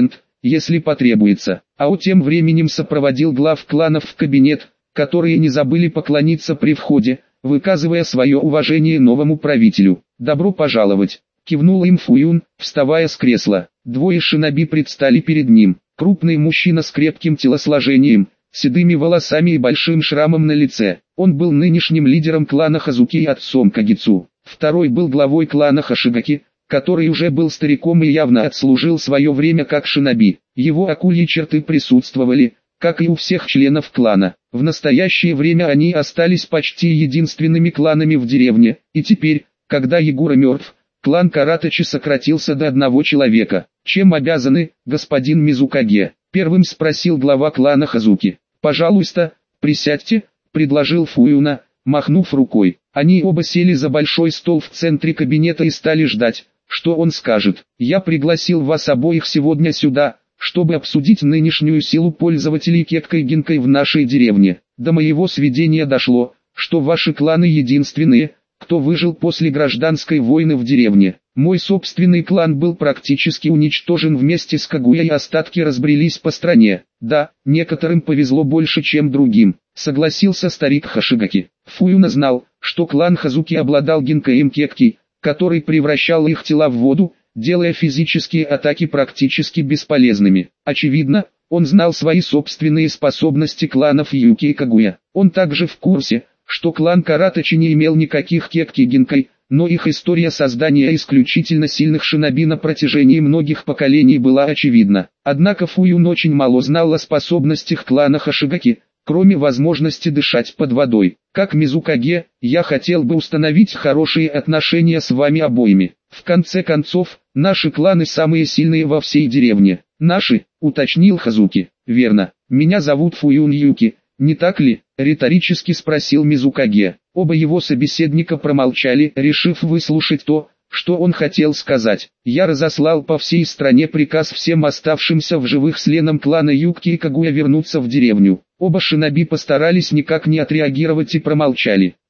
если потребуется. Ао тем временем сопроводил глав кланов в кабинет, которые не забыли поклониться при входе, выказывая свое уважение новому правителю. «Добро пожаловать!» — кивнул им Фуюн, вставая с кресла. Двое шиноби предстали перед ним. Крупный мужчина с крепким телосложением, седыми волосами и большим шрамом на лице. Он был нынешним лидером клана Хазуки и отцом Кагицу. Второй был главой клана Хашигаки, который уже был стариком и явно отслужил свое время как шиноби. Его акульи черты присутствовали, как и у всех членов клана. В настоящее время они остались почти единственными кланами в деревне, и теперь, когда Ягура мертв, клан Каратачи сократился до одного человека. «Чем обязаны, господин Мизукаге?» — первым спросил глава клана Хазуки. «Пожалуйста, присядьте», — предложил Фуюна, махнув рукой. Они оба сели за большой стол в центре кабинета и стали ждать, что он скажет. «Я пригласил вас обоих сегодня сюда, чтобы обсудить нынешнюю силу пользователей Кеккой-гинкой в нашей деревне. До моего сведения дошло, что ваши кланы единственные, кто выжил после гражданской войны в деревне. Мой собственный клан был практически уничтожен вместе с Кагуя, и остатки разбрелись по стране. Да, некоторым повезло больше, чем другим», — согласился старик Хашигаки. Фуюна знал, что клан Хазуки обладал гинкаем Кекки, который превращал их тела в воду, делая физические атаки практически бесполезными. Очевидно, он знал свои собственные способности кланов Юки и Кагуя. Он также в курсе, что клан Каратачи не имел никаких Кекки гинкай, но их история создания исключительно сильных шиноби на протяжении многих поколений была очевидна. Однако Фуюн очень мало знал о способностях клана Хашигаки, кроме возможности дышать под водой. «Как Мизукаге, я хотел бы установить хорошие отношения с вами обоими. В конце концов, наши кланы самые сильные во всей деревне». «Наши», — уточнил Хазуки. «Верно. Меня зовут Фуюн Юки, не так ли?» — риторически спросил Мизукаге. Оба его собеседника промолчали, решив выслушать то, что он хотел сказать. «Я разослал по всей стране приказ всем оставшимся в живых членам клана Юки и Кагуя вернуться в деревню». Оба шиноби постарались никак не отреагировать и промолчали.